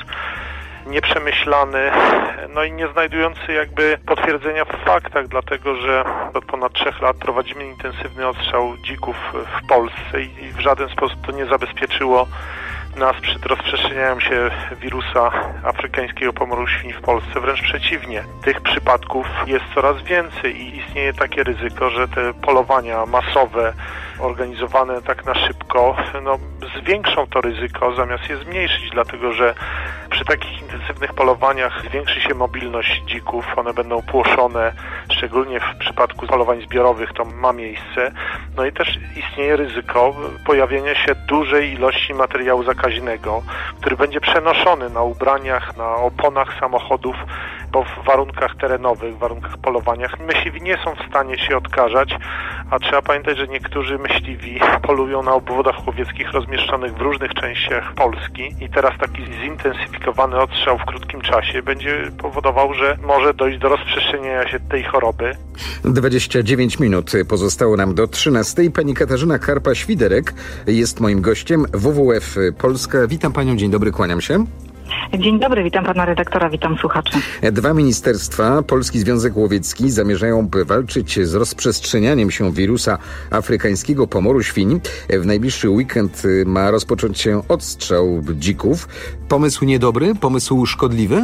nieprzemyślany, no i nie znajdujący jakby potwierdzenia w faktach, dlatego że od ponad trzech lat prowadzimy intensywny odstrzał dzików w Polsce i w żaden sposób to nie zabezpieczyło nas przed rozprzestrzenianiem się wirusa afrykańskiego pomoru świń w Polsce. Wręcz przeciwnie. Tych przypadków jest coraz więcej i istnieje takie ryzyko, że te polowania masowe, organizowane tak na szybko, no, zwiększą to ryzyko, zamiast je zmniejszyć, dlatego że przy takich intensywnych polowaniach zwiększy się mobilność dzików, one będą płoszone, szczególnie w przypadku polowań zbiorowych to ma miejsce, no i też istnieje ryzyko pojawienia się dużej ilości materiału zakaźnego, który będzie przenoszony na ubraniach, na oponach samochodów, bo w warunkach terenowych, w warunkach polowaniach myśliwi nie są w stanie się odkażać, a trzeba pamiętać, że niektórzy myśliwi polują na obwodach łowieckich rozmieszczonych w różnych częściach Polski i teraz taki zintensyfikowany odstrzał w krótkim czasie będzie powodował, że może dojść do rozprzestrzeniania się tej choroby. dwadzieścia dziewięć minut pozostało nam do trzynastej. Pani Katarzyna Karpa-Świderek jest moim gościem. W W F Polska. Witam Panią, dzień dobry, kłaniam się. Dzień dobry, witam pana redaktora, witam słuchaczy. Dwa ministerstwa, Polski Związek Łowiecki, zamierzają walczyć z rozprzestrzenianiem się wirusa afrykańskiego pomoru świń. W najbliższy weekend ma rozpocząć się odstrzał dzików. Pomysł niedobry? Pomysł szkodliwy?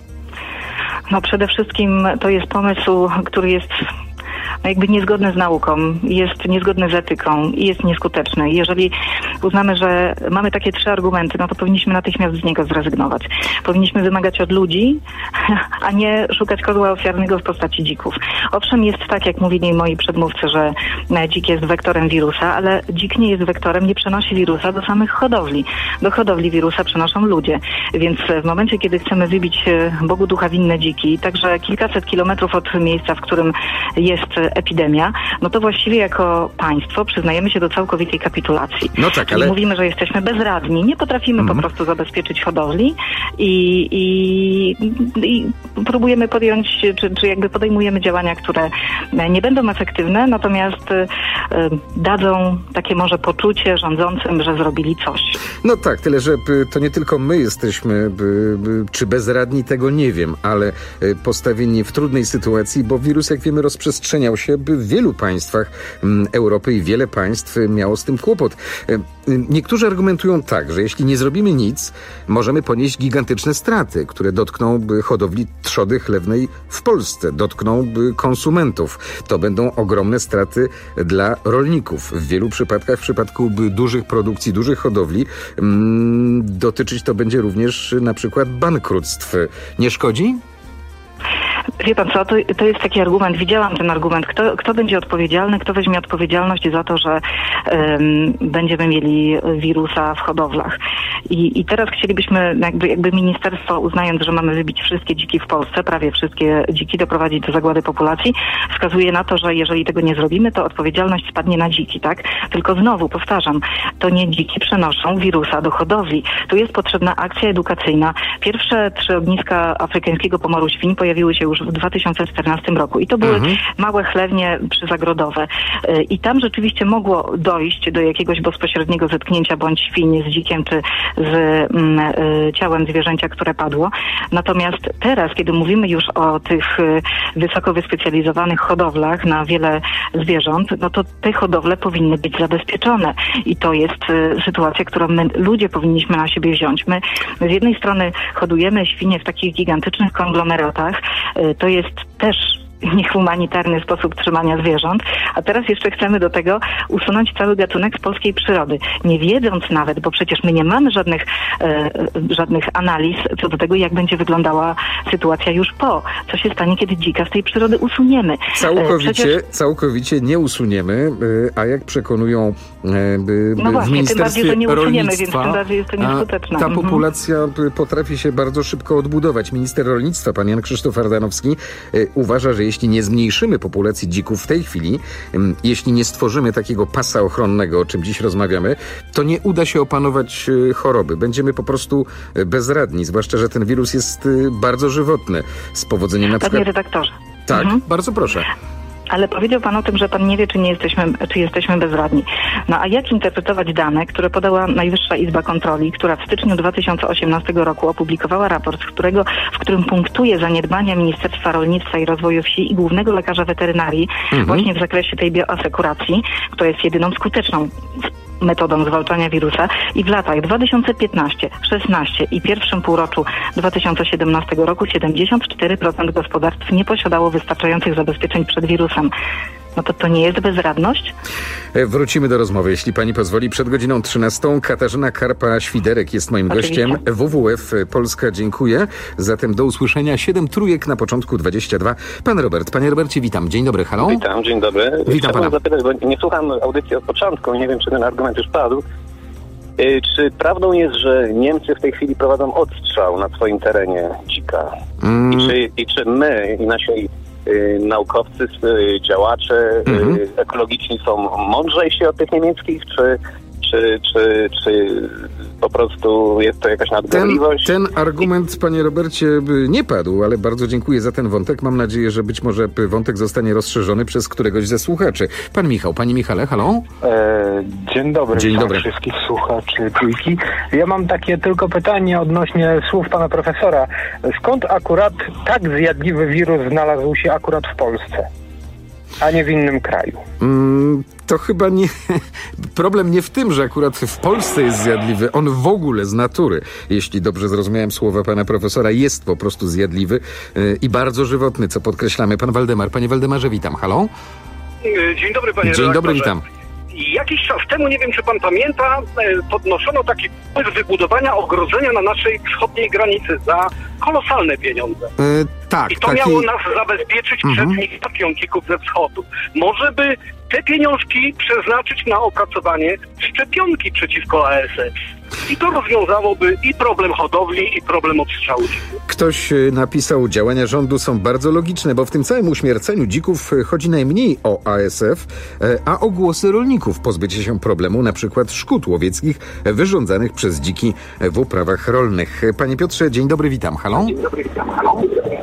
No przede wszystkim to jest pomysł, który jest jakby niezgodny z nauką, jest niezgodny z etyką i jest nieskuteczny. Jeżeli uznamy, że mamy takie trzy argumenty, no to powinniśmy natychmiast z niego zrezygnować. Powinniśmy wymagać od ludzi, a nie szukać kozła ofiarnego w postaci dzików. Owszem, jest tak, jak mówili moi przedmówcy, że dzik jest wektorem wirusa, ale dzik nie jest wektorem, nie przenosi wirusa do samych hodowli. Do hodowli wirusa przenoszą ludzie. Więc w momencie, kiedy chcemy wybić Bogu ducha winne dziki, także kilkaset kilometrów od miejsca, w którym jest epidemia, no to właściwie jako państwo przyznajemy się do całkowitej kapitulacji. No tak, ale... Mówimy, że jesteśmy bezradni, nie potrafimy mm. po prostu zabezpieczyć hodowli i, i, i próbujemy podjąć, czy, czy jakby podejmujemy działania, które nie będą efektywne, natomiast y, dadzą takie może poczucie rządzącym, że zrobili coś. No tak, tyle, że to nie tylko my jesteśmy, czy bezradni, tego nie wiem, ale postawieni w trudnej sytuacji, bo wirus, jak wiemy, rozprzestrzeniał się w wielu państwach Europy i wiele państw miało z tym kłopot. Niektórzy argumentują tak, że jeśli nie zrobimy nic, możemy ponieść gigantyczne straty, które dotkną hodowli trzody chlewnej w Polsce, dotkną konsumentów. To będą ogromne straty dla rolników. W wielu przypadkach, w przypadku dużych produkcji, dużych hodowli, dotyczyć to będzie również na przykład bankructw. Nie szkodzi? Wie pan co, to, to jest taki argument, widziałam ten argument, kto, kto będzie odpowiedzialny, kto weźmie odpowiedzialność za to, że um, będziemy mieli wirusa w hodowlach. I, i teraz chcielibyśmy, jakby, jakby ministerstwo, uznając, że mamy wybić wszystkie dziki w Polsce, prawie wszystkie dziki, doprowadzić do zagłady populacji, wskazuje na to, że jeżeli tego nie zrobimy, to odpowiedzialność spadnie na dziki, tak? Tylko znowu, powtarzam, to nie dziki przenoszą wirusa do hodowli. Tu jest potrzebna akcja edukacyjna. Pierwsze trzy ogniska afrykańskiego pomoru świń pojawiły się już w dwa tysiące czternastym roku i to były mhm. małe chlewnie przyzagrodowe. I tam rzeczywiście mogło dojść do jakiegoś bezpośredniego zetknięcia bądź świń z dzikiem, czy z mm, y, ciałem zwierzęcia, które padło. Natomiast teraz, kiedy mówimy już o tych y, wysoko wyspecjalizowanych hodowlach na wiele zwierząt, no to te hodowle powinny być zabezpieczone. I to jest y, sytuacja, którą my ludzie powinniśmy na siebie wziąć. My z jednej strony hodujemy świnie w takich gigantycznych konglomeratach. Y, to jest też niehumanitarny sposób trzymania zwierząt, a teraz jeszcze chcemy do tego usunąć cały gatunek z polskiej przyrody. Nie wiedząc nawet, bo przecież my nie mamy żadnych, e, żadnych analiz co do tego, jak będzie wyglądała sytuacja już po. Co się stanie, kiedy dzika z tej przyrody usuniemy. Całkowicie, przecież... całkowicie nie usuniemy, a jak przekonują no właśnie, w Ministerstwie tym bardziej to nie usuniemy, Rolnictwa, więc tym bardziej jest to nieskuteczne. Ta mhm. populacja potrafi się bardzo szybko odbudować. Minister rolnictwa, pan Jan Krzysztof Ardanowski, uważa, że jeśli nie zmniejszymy populacji dzików w tej chwili, jeśli nie stworzymy takiego pasa ochronnego, o czym dziś rozmawiamy, to nie uda się opanować choroby. Będziemy po prostu bezradni, zwłaszcza, że ten wirus jest bardzo żywotny. Z powodzeniem na przykład... Panie redaktorze. Tak, mhm. bardzo proszę. Ale powiedział pan o tym, że pan nie wie, czy nie jesteśmy, czy jesteśmy bezradni. No a jak interpretować dane, które podała Najwyższa Izba Kontroli, która w styczniu dwa tysiące osiemnastego roku opublikowała raport, z którego, w którym punktuje zaniedbania Ministerstwa Rolnictwa i Rozwoju Wsi i Głównego Lekarza Weterynarii mhm. właśnie w zakresie tej bioasekuracji, która jest jedyną skuteczną metodą zwalczania wirusa i w latach dwa tysiące piętnastym, szesnastym i pierwszym półroczu dwa tysiące siedemnastego roku siedemdziesiąt cztery procent gospodarstw nie posiadało wystarczających zabezpieczeń przed wirusem. No to to nie jest bezradność? Wrócimy do rozmowy, jeśli pani pozwoli. Przed godziną trzynastą Katarzyna Karpa-Świderek jest moim Oczywiście. gościem. W W F Polska, dziękuję. Zatem do usłyszenia. Siedem trójek na początku dwadzieścia dwa. Pan Robert. Panie Robercie, witam. Dzień dobry, halo. Witam, dzień dobry. Witam pana. zapytać, bo nie słucham audycji od początku i nie wiem, czy ten argument już padł. Czy prawdą jest, że Niemcy w tej chwili prowadzą odstrzał na swoim terenie dzika? Mm. I, czy, I czy my i nasi y, naukowcy, y, działacze mm-hmm. y, ekologiczni są mądrzejsi od tych niemieckich, czy, czy, czy, czy po prostu jest to jakaś nadgorliwość? Ten, ten argument, panie Robercie, nie padł, ale bardzo dziękuję za ten wątek. Mam nadzieję, że być może wątek zostanie rozszerzony przez któregoś ze słuchaczy. Pan Michał, panie Michale, halo? E, dzień dobry, dzień dobry wszystkich słuchaczy Trójki. Ja mam takie tylko pytanie odnośnie słów pana profesora. Skąd akurat tak zjadliwy wirus znalazł się akurat w Polsce, a nie w innym kraju? Mm, to chyba nie... Problem nie w tym, że akurat w Polsce jest zjadliwy. On w ogóle z natury, jeśli dobrze zrozumiałem słowa pana profesora, jest po prostu zjadliwy yy, i bardzo żywotny, co podkreślamy. Pan Waldemar. Panie Waldemarze, witam. Halo? Dzień dobry, panie Dzień redaktorze. dobry, witam. Jakiś czas temu, nie wiem, czy pan pamięta, podnoszono taki pomysł wybudowania ogrodzenia na naszej wschodniej granicy za kolosalne pieniądze. Yy, tak. I to taki... miało nas zabezpieczyć mhm. przed inwazją dzików ze wschodu. Może by te pieniążki przeznaczyć na opracowanie szczepionki przeciwko A S F. I to rozwiązałoby i problem hodowli, i problem odstrzału dzików. Ktoś napisał, działania rządu są bardzo logiczne, bo w tym całym uśmierceniu dzików chodzi najmniej o A S F, a o głosy rolników. Pozbycie się problemu na przykład szkód łowieckich wyrządzanych przez dziki w uprawach rolnych. Panie Piotrze, dzień dobry, witam. Halo? Dzień dobry, witam. Halo?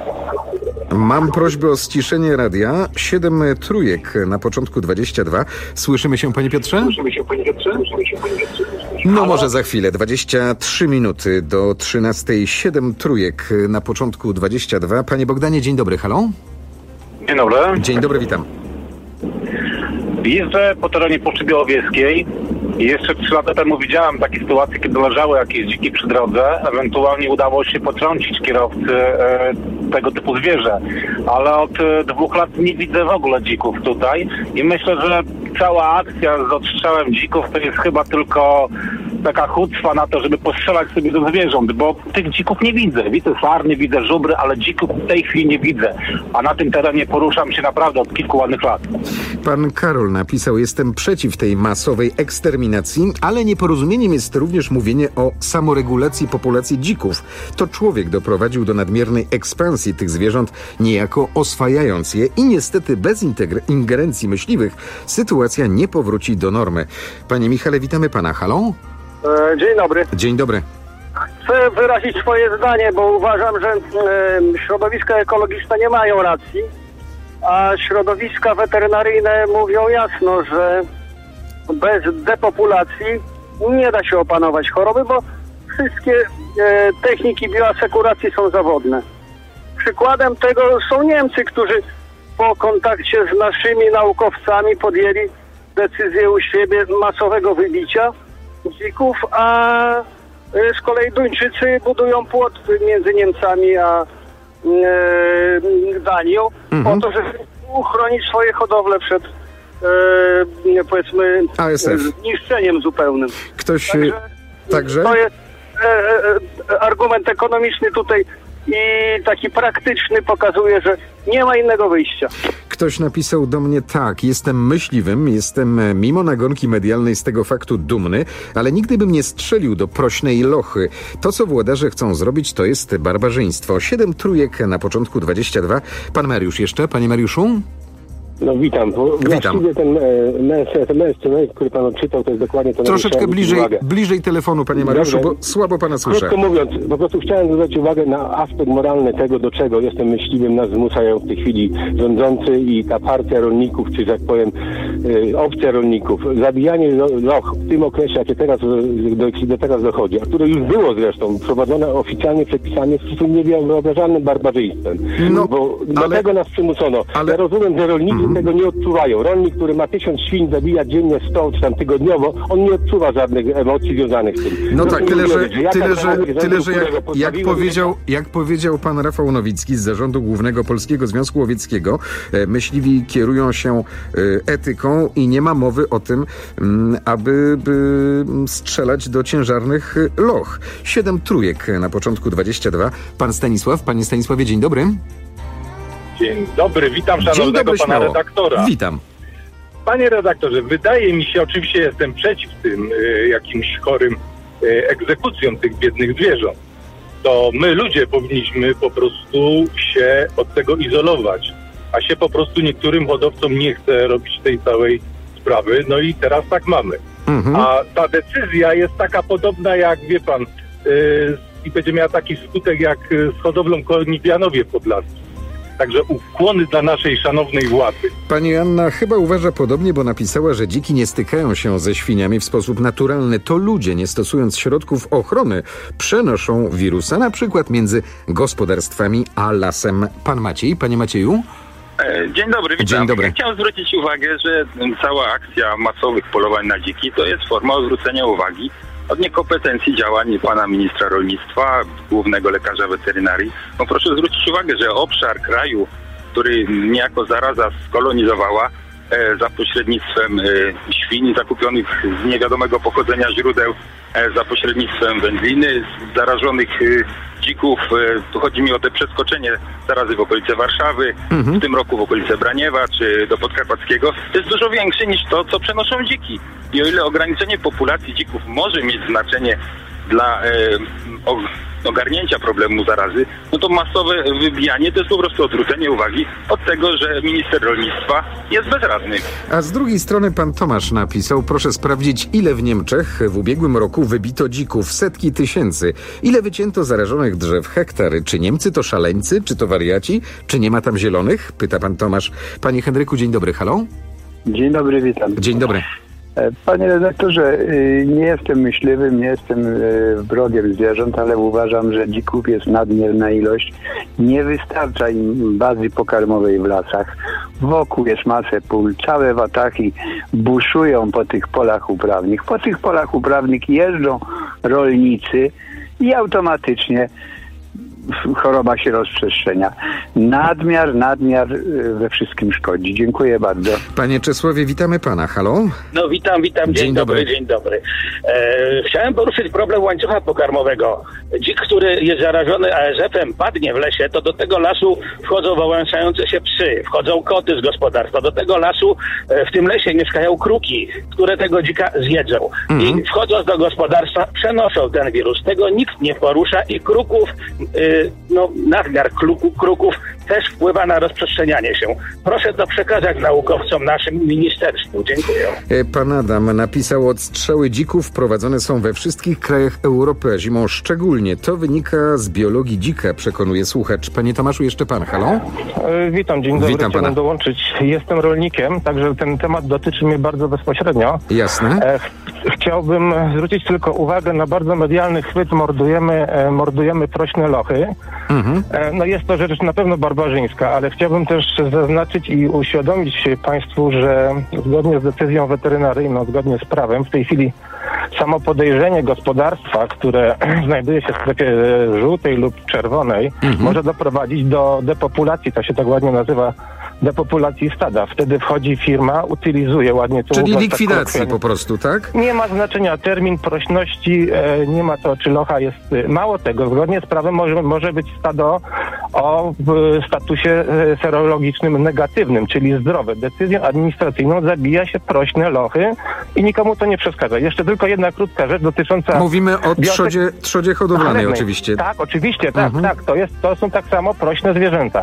Mam prośbę o ściszenie radia. Siedem trójek na początku dwadzieścia dwa. Słyszymy się, panie Piotrze? Słyszymy się, panie Piotrze? Słyszymy się, panie Piotrze? No może za chwilę. dwadzieścia trzy minuty do trzynastej. Siedem trójek na początku dwadzieścia dwa. Panie Bogdanie, dzień dobry. Halo? Dzień dobry. Dzień dobry, witam. Jeżdżę po terenie Puszczy Białowieskiej i jeszcze trzy lata temu widziałem takie sytuacje, kiedy leżały jakieś dziki przy drodze. Ewentualnie udało się potrącić kierowcy e, tego typu zwierzę. Ale od e, dwóch lat nie widzę w ogóle dzików tutaj i myślę, że cała akcja z odstrzałem dzików to jest chyba tylko taka chucpa na to, żeby postrzelać sobie do zwierząt, bo tych dzików nie widzę. Widzę sarny, widzę żubry, ale dzików w tej chwili nie widzę. A na tym terenie poruszam się naprawdę od kilku ładnych lat. Pan Karol napisał: jestem przeciw tej masowej eksterminacji, ale nieporozumieniem jest również mówienie o samoregulacji populacji dzików. To człowiek doprowadził do nadmiernej ekspansji tych zwierząt, niejako oswajając je i niestety bez integr- ingerencji myśliwych sytuacja nie powróci do normy. Panie Michale, witamy pana. Halo? E, dzień dobry. Dzień dobry. Chcę wyrazić swoje zdanie, bo uważam, że e, środowiska ekologiczne nie mają racji, a środowiska weterynaryjne mówią jasno, że bez depopulacji nie da się opanować choroby, bo wszystkie e, techniki bioasekuracji są zawodne. Przykładem tego są Niemcy, którzy po kontakcie z naszymi naukowcami podjęli decyzję u siebie masowego wybicia dzików, a z kolei Duńczycy budują płot między Niemcami a e, Danią, mhm. po to, żeby uchronić swoje hodowle przed e, powiedzmy A S F. zniszczeniem zupełnym. Ktoś Także, także? To jest e, e, argument ekonomiczny tutaj i taki praktyczny pokazuje, że nie ma innego wyjścia. Ktoś napisał do mnie: tak, jestem myśliwym, jestem mimo nagonki medialnej z tego faktu dumny, ale nigdy bym nie strzelił do prośnej lochy. To, co włodarze chcą zrobić, to jest barbarzyństwo. Siedem trójek na początku dwadzieścia dwa. Pan Mariusz jeszcze. Panie Mariuszu? No witam. Witam. Ten S M S, który pan odczytał, to jest dokładnie to. Troszeczkę bliżej, bliżej telefonu, panie Mariuszu, bo słabo pana słyszę. Krótko mówiąc, po prostu chciałem zwrócić uwagę na aspekt moralny tego, do czego jestem myśliwym, nas zmuszają w tej chwili rządzący i ta partia rolników, czy tak powiem y, opcja rolników. Zabijanie loch w tym okresie, jakie teraz do, do teraz dochodzi, a które już było zresztą prowadzone oficjalnie przepisami, jest niewyobrażalnym barbarzyństwem. No, bo ale, dlatego nas przymuszono. Ale, ja rozumiem, że rolnicy tego nie odczuwają. Rolnik, który ma tysiąc świń, zabija dziennie sto czy tam tygodniowo, on nie odczuwa żadnych emocji związanych z tym. No tak, tyle, że, że tyle, że, tyle, że jak, jak, powiedział, jak powiedział pan Rafał Nowicki z Zarządu Głównego Polskiego Związku Łowieckiego, e, myśliwi kierują się e, etyką i nie ma mowy o tym, m, aby by strzelać do ciężarnych loch. Siedem trójek na początku dwadzieścia dwa. Pan Stanisław, panie Stanisławie, dzień dobry. Dzień dobry, witam szanownego dobry, pana śmiało. redaktora. Witam. Panie redaktorze, wydaje mi się, oczywiście jestem przeciw tym y, jakimś chorym y, egzekucjom tych biednych zwierząt. To my ludzie powinniśmy po prostu się od tego izolować, a się po prostu niektórym hodowcom nie chce robić tej całej sprawy, no i teraz tak mamy. Mhm. A ta decyzja jest taka podobna jak, wie pan, y, i będzie miała taki skutek jak z hodowlą koni w Janowie Podlaskim. Także ukłony dla naszej szanownej władzy. Pani Anna chyba uważa podobnie, bo napisała, że dziki nie stykają się ze świniami w sposób naturalny. To ludzie, nie stosując środków ochrony, przenoszą wirusa, na przykład między gospodarstwami a lasem. Pan Maciej, panie Macieju? Dzień dobry, witam. Dzień dobry. Chciałem zwrócić uwagę, że cała akcja masowych polowań na dziki to jest forma odwrócenia uwagi od niekompetencji działań pana ministra rolnictwa, głównego lekarza weterynarii. No proszę zwrócić uwagę, że obszar kraju, który niejako zaraza skolonizowała e, za pośrednictwem e, świń zakupionych z niewiadomego pochodzenia źródeł, e, za pośrednictwem wędliny, zarażonych e, dzików. E, tu chodzi mi o te przeskoczenie zarazy w okolice Warszawy, mhm. w tym roku w okolice Braniewa czy do Podkarpackiego. To jest dużo większe niż to, co przenoszą dziki. I o ile ograniczenie populacji dzików może mieć znaczenie dla e, o, ogarnięcia problemu zarazy, no to masowe wybijanie to jest po prostu odwrócenie uwagi od tego, że minister rolnictwa jest bezradny. A z drugiej strony pan Tomasz napisał: proszę sprawdzić, ile w Niemczech w ubiegłym roku wybito dzików. Setki tysięcy. Ile wycięto zarażonych drzew? Hektary. Czy Niemcy to szaleńcy? Czy to wariaci? Czy nie ma tam zielonych? Pyta pan Tomasz. Panie Henryku, dzień dobry. Halo? Dzień dobry, witam. Dzień dobry. Panie redaktorze, nie jestem myśliwym, nie jestem wrogiem zwierząt, ale uważam, że dzików jest nadmierna ilość. Nie wystarcza im bazy pokarmowej w lasach. Wokół jest masę pól, całe wataki buszują po tych polach uprawnych. Po tych polach uprawnych jeżdżą rolnicy i automatycznie choroba się rozprzestrzenia. Nadmiar, nadmiar we wszystkim szkodzi. Dziękuję bardzo. Panie Czesławie, witamy pana. Halo? No witam, witam. Dzień, Dzień dobry. dobry. dzień dobry. E, chciałem poruszyć problem łańcucha pokarmowego. Dzik, który jest zarażony A S F-em, padnie w lesie, to do tego lasu wchodzą wałęsające się psy, wchodzą koty z gospodarstwa. Do tego lasu e, w tym lesie mieszkają kruki, które tego dzika zjedzą. Mhm. I wchodząc do gospodarstwa przenoszą ten wirus. Tego nikt nie porusza i kruków, y, no nadmiar kruku, kruków też wpływa na rozprzestrzenianie się. Proszę to przekazać naukowcom naszym ministerstwu. Dziękuję. Pan Adam napisał: odstrzały dzików prowadzone są we wszystkich krajach Europy, a zimą szczególnie. To wynika z biologii dzika, przekonuje słuchacz. Panie Tomaszu, jeszcze pan. Halo? E, witam, dzień dobry. Witam Chciałbym pana. dołączyć. Jestem rolnikiem, także ten temat dotyczy mnie bardzo bezpośrednio. Jasne. E, ch- chciałbym zwrócić tylko uwagę na bardzo medialny chwyt. Mordujemy, e, mordujemy prośne lochy. Mhm. E, no jest to rzecz na pewno barbarzyńska, ale chciałbym też zaznaczyć i uświadomić państwu, że zgodnie z decyzją weterynaryjną, zgodnie z prawem, w tej chwili samo podejrzenie gospodarstwa, które znajduje się w strefie żółtej lub czerwonej, Mhm. może doprowadzić do depopulacji, to się tak ładnie nazywa, depopulacji stada. Wtedy wchodzi firma, utylizuje ładnie to. Czyli mówiąc tak likwidacji kolokwialnie. po prostu, tak? Nie ma znaczenia termin prośności, e, nie ma to, czy locha jest. E, mało tego, zgodnie z prawem może, może być stado o w, statusie e, serologicznym negatywnym, czyli zdrowe. Decyzją administracyjną zabija się prośne lochy i nikomu to nie przeszkadza. Jeszcze tylko jedna krótka rzecz dotycząca... Mówimy o biosek- trzodzie, trzodzie hodowlanej chlewnej. oczywiście. Tak, oczywiście, tak, Mhm. tak. To, jest, to są tak samo prośne zwierzęta.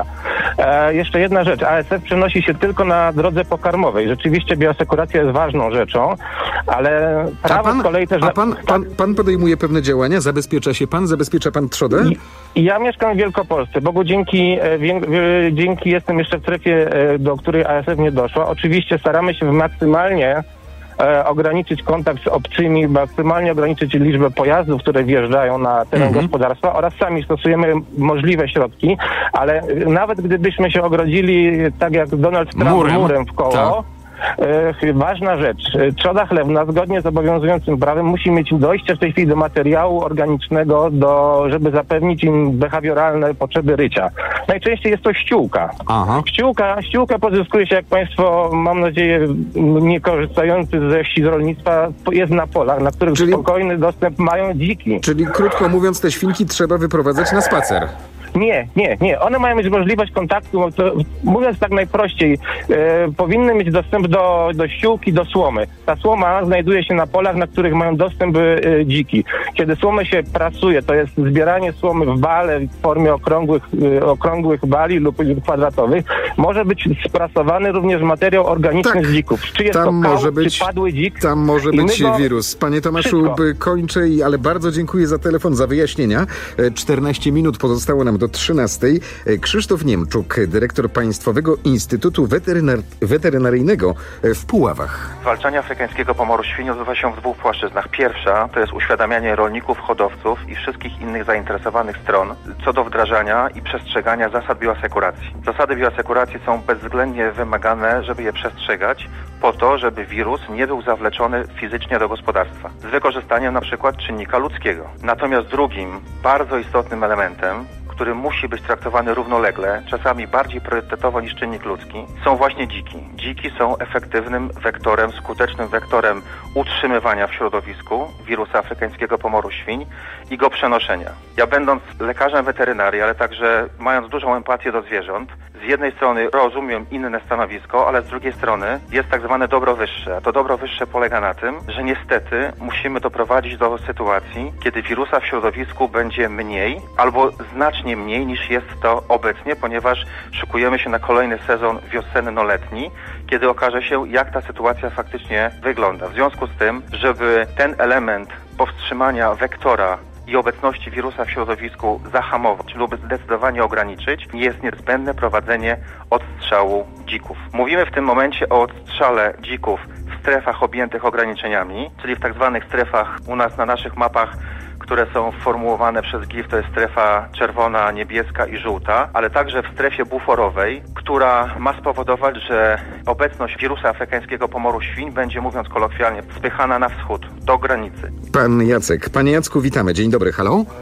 E, jeszcze jedna rzecz. A S F przenosi się tylko na drodze pokarmowej. Rzeczywiście bioasekuracja jest ważną rzeczą, ale A prawo pan, z kolei też... a pan, pan, pan podejmuje pewne działania? Zabezpiecza się pan? Zabezpiecza pan trzodę? I ja mieszkam w Wielkopolsce. Bogu dzięki, e, wię, wie, dzięki jestem jeszcze w strefie, e, do której A S F nie doszła. Oczywiście staramy się maksymalnie e, ograniczyć kontakt z obcymi, maksymalnie ograniczyć liczbę pojazdów, które wjeżdżają na teren Mhm. gospodarstwa oraz sami stosujemy możliwe środki, ale e, nawet gdybyśmy się ogrodzili tak jak Donald Trump Murem. murem w koło, Tak. E, ważna rzecz. E, Trzoda chlewna zgodnie z obowiązującym prawem musi mieć dojście w tej chwili do materiału organicznego, do, żeby zapewnić im behawioralne potrzeby rycia. Najczęściej jest to ściółka. Aha. Ściółka, ściółka pozyskuje się, jak państwo, mam nadzieję, nie korzystający ze wsi z rolnictwa, jest na polach, na których Czyli- spokojny dostęp mają dziki. Czyli krótko mówiąc, te świnki trzeba wyprowadzać na spacer. Nie, nie, nie. One mają mieć możliwość kontaktu, to, mówiąc tak najprościej, e, powinny mieć dostęp do, do ściółki, do słomy. Ta słoma znajduje się na polach, na których mają dostęp e, dziki. Kiedy słomę się prasuje, to jest zbieranie słomy w bale w formie okrągłych, e, okrągłych bali lub kwadratowych, może być sprasowany również materiał organiczny Tak. z dzików. Czy jest Tam to kał, może być- czy padły dzik? Tam może I my być go- wirus. Panie Tomaszu, Wszystko. by kończę, i- ale bardzo dziękuję za telefon, za wyjaśnienia. E, czternaście minut pozostało nam do trzynastej. E, Krzysztof Niemczuk, dyrektor Państwowego Instytutu Weterynar- Weterynaryjnego w Puławach. Zwalczanie afrykańskiego pomoru świń odbywa się w dwóch płaszczyznach. Pierwsza to jest uświadamianie rolników, hodowców i wszystkich innych zainteresowanych stron co do wdrażania i przestrzegania zasad bioasekuracji. Zasady bioasekuracji są bezwzględnie wymagane, żeby je przestrzegać po to, żeby wirus nie był zawleczony fizycznie do gospodarstwa z wykorzystaniem na przykład czynnika ludzkiego. Natomiast drugim bardzo istotnym elementem, który musi być traktowany równolegle, czasami bardziej priorytetowo niż czynnik ludzki, są właśnie dziki. Dziki są efektywnym wektorem, skutecznym wektorem utrzymywania w środowisku wirusa afrykańskiego pomoru świń i go przenoszenia. Ja będąc lekarzem weterynarii, ale także mając dużą empatię do zwierząt, z jednej strony rozumiem inne stanowisko, ale z drugiej strony jest tak zwane dobro wyższe. A to dobro wyższe polega na tym, że niestety musimy doprowadzić do sytuacji, kiedy wirusa w środowisku będzie mniej albo znacznie mniej niż jest to obecnie, ponieważ szykujemy się na kolejny sezon wiosenno-letni, kiedy okaże się, jak ta sytuacja faktycznie wygląda. W związku z tym, żeby ten element powstrzymania wektora i obecności wirusa w środowisku zahamować lub zdecydowanie ograniczyć, jest niezbędne prowadzenie odstrzału dzików. Mówimy w tym momencie o odstrzale dzików w strefach objętych ograniczeniami, czyli w tak zwanych strefach u nas na naszych mapach, które są formułowane przez G I F, to jest strefa czerwona, niebieska i żółta, ale także w strefie buforowej, która ma spowodować, że obecność wirusa afrykańskiego pomoru świń będzie, mówiąc kolokwialnie, spychana na wschód, do granicy. Pan Jacek. Panie Jacku, witamy. Dzień dobry, halo.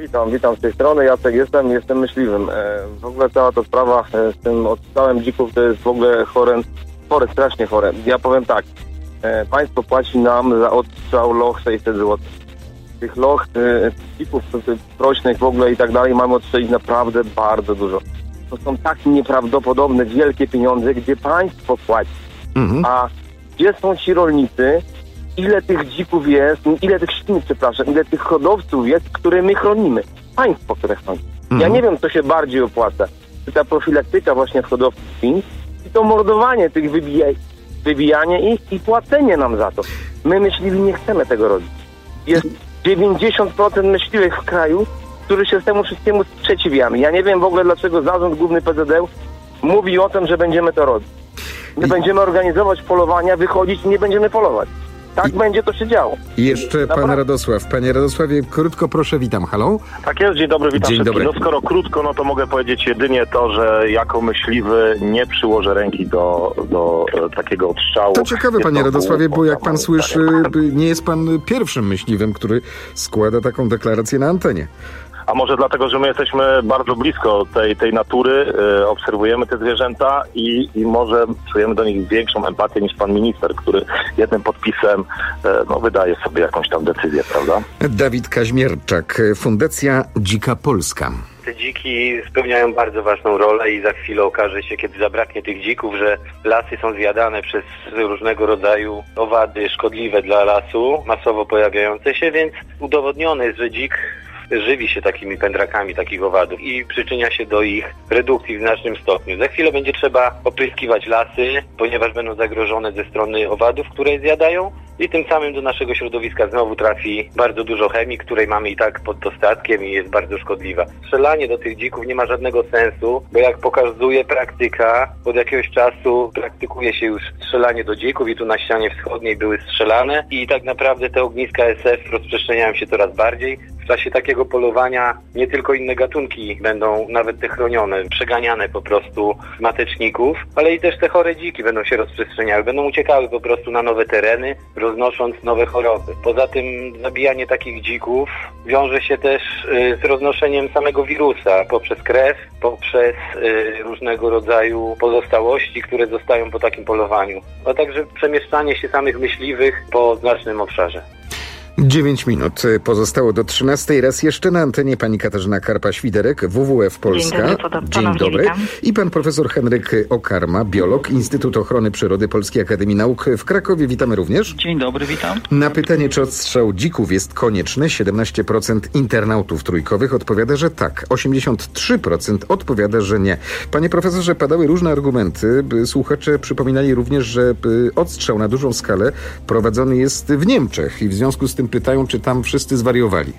Witam, witam z tej strony. Jacek jestem, jestem myśliwym. W ogóle cała ta sprawa z tym odstrzałem dzików to jest w ogóle chore, chore, strasznie chore. Ja powiem tak, państwo płaci nam za odstrzał loch sześćset złotych. Tych loch, dzików prośnych w ogóle i tak dalej mamy odstrzelić naprawdę bardzo dużo. To są tak nieprawdopodobne, wielkie pieniądze, gdzie państwo płaci. Mhm. A gdzie są ci rolnicy? Ile tych dzików jest, ile tych świn, przepraszam, ile tych hodowców jest, które my chronimy? Państwo, które chroni. Mhm. Ja nie wiem, co się bardziej opłaca. Czy ta profilaktyka właśnie hodowców świn, i to mordowanie tych, wybijaj, wybijanie ich i płacenie nam za to. My myśliwi nie chcemy tego robić. Jest dziewięćdziesiąt procent myśliwych w kraju, którzy się temu wszystkiemu sprzeciwiamy. Ja nie wiem w ogóle, dlaczego Zarząd Główny P Z D mówi o tym, że będziemy to robić. My I... będziemy organizować polowania, wychodzić i nie będziemy polować. Tak I... będzie to się działo. I jeszcze Dobra. pan Radosław. Panie Radosławie, krótko proszę, witam. Halo? Tak jest, dzień dobry, witam dzień wszystkich. Dobry. No skoro krótko, no to mogę powiedzieć jedynie to, że jako myśliwy nie przyłożę ręki do, do e, takiego odstrzału. To ciekawe, panie Radosławie, bo jak pan słyszy, nie jest pan pierwszym myśliwym, który składa taką deklarację na antenie. A może dlatego, że my jesteśmy bardzo blisko tej, tej natury, y, obserwujemy te zwierzęta i, i może czujemy do nich większą empatię niż pan minister, który jednym podpisem y, no, wydaje sobie jakąś tam decyzję, prawda? Dawid Kaźmierczak, Fundacja Dzika Polska. Te dziki spełniają bardzo ważną rolę i za chwilę okaże się, kiedy zabraknie tych dzików, że lasy są zjadane przez różnego rodzaju owady szkodliwe dla lasu, masowo pojawiające się, więc udowodnione jest, że dzik żywi się takimi pędrakami takich owadów i przyczynia się do ich redukcji w znacznym stopniu. Za chwilę będzie trzeba opryskiwać lasy, ponieważ będą zagrożone ze strony owadów, które je zjadają, i tym samym do naszego środowiska znowu trafi bardzo dużo chemii, której mamy i tak pod dostatkiem i jest bardzo szkodliwa. Strzelanie do tych dzików nie ma żadnego sensu, bo jak pokazuje praktyka, od jakiegoś czasu praktykuje się już strzelanie do dzików i tu na ścianie wschodniej były strzelane i tak naprawdę te ogniska S F rozprzestrzeniają się coraz bardziej. W czasie takiego polowania nie tylko inne gatunki będą, nawet te chronione, przeganiane po prostu z mateczników, ale i też te chore dziki będą się rozprzestrzeniały, będą uciekały po prostu na nowe tereny, roznosząc nowe choroby. Poza tym zabijanie takich dzików wiąże się też y, z roznoszeniem samego wirusa poprzez krew, poprzez y, różnego rodzaju pozostałości, które zostają po takim polowaniu, a także przemieszczanie się samych myśliwych po znacznym obszarze. Dziewięć minut pozostało do trzynastej. Raz jeszcze na antenie pani Katarzyna Karpa-Świderek, W W F Polska. Dzień dobry. Dzień dobry. I pan profesor Henryk Okarma, biolog, Instytut Ochrony Przyrody Polskiej Akademii Nauk w Krakowie. Witamy również. Dzień dobry, witam. Na pytanie, czy odstrzał dzików jest konieczny, siedemnaście procent internautów trójkowych odpowiada, że tak. osiemdziesiąt trzy procent odpowiada, że nie. Panie profesorze, padały różne argumenty. Słuchacze przypominali również, że odstrzał na dużą skalę prowadzony jest w Niemczech i w związku z tym pytają, czy tam wszyscy zwariowali.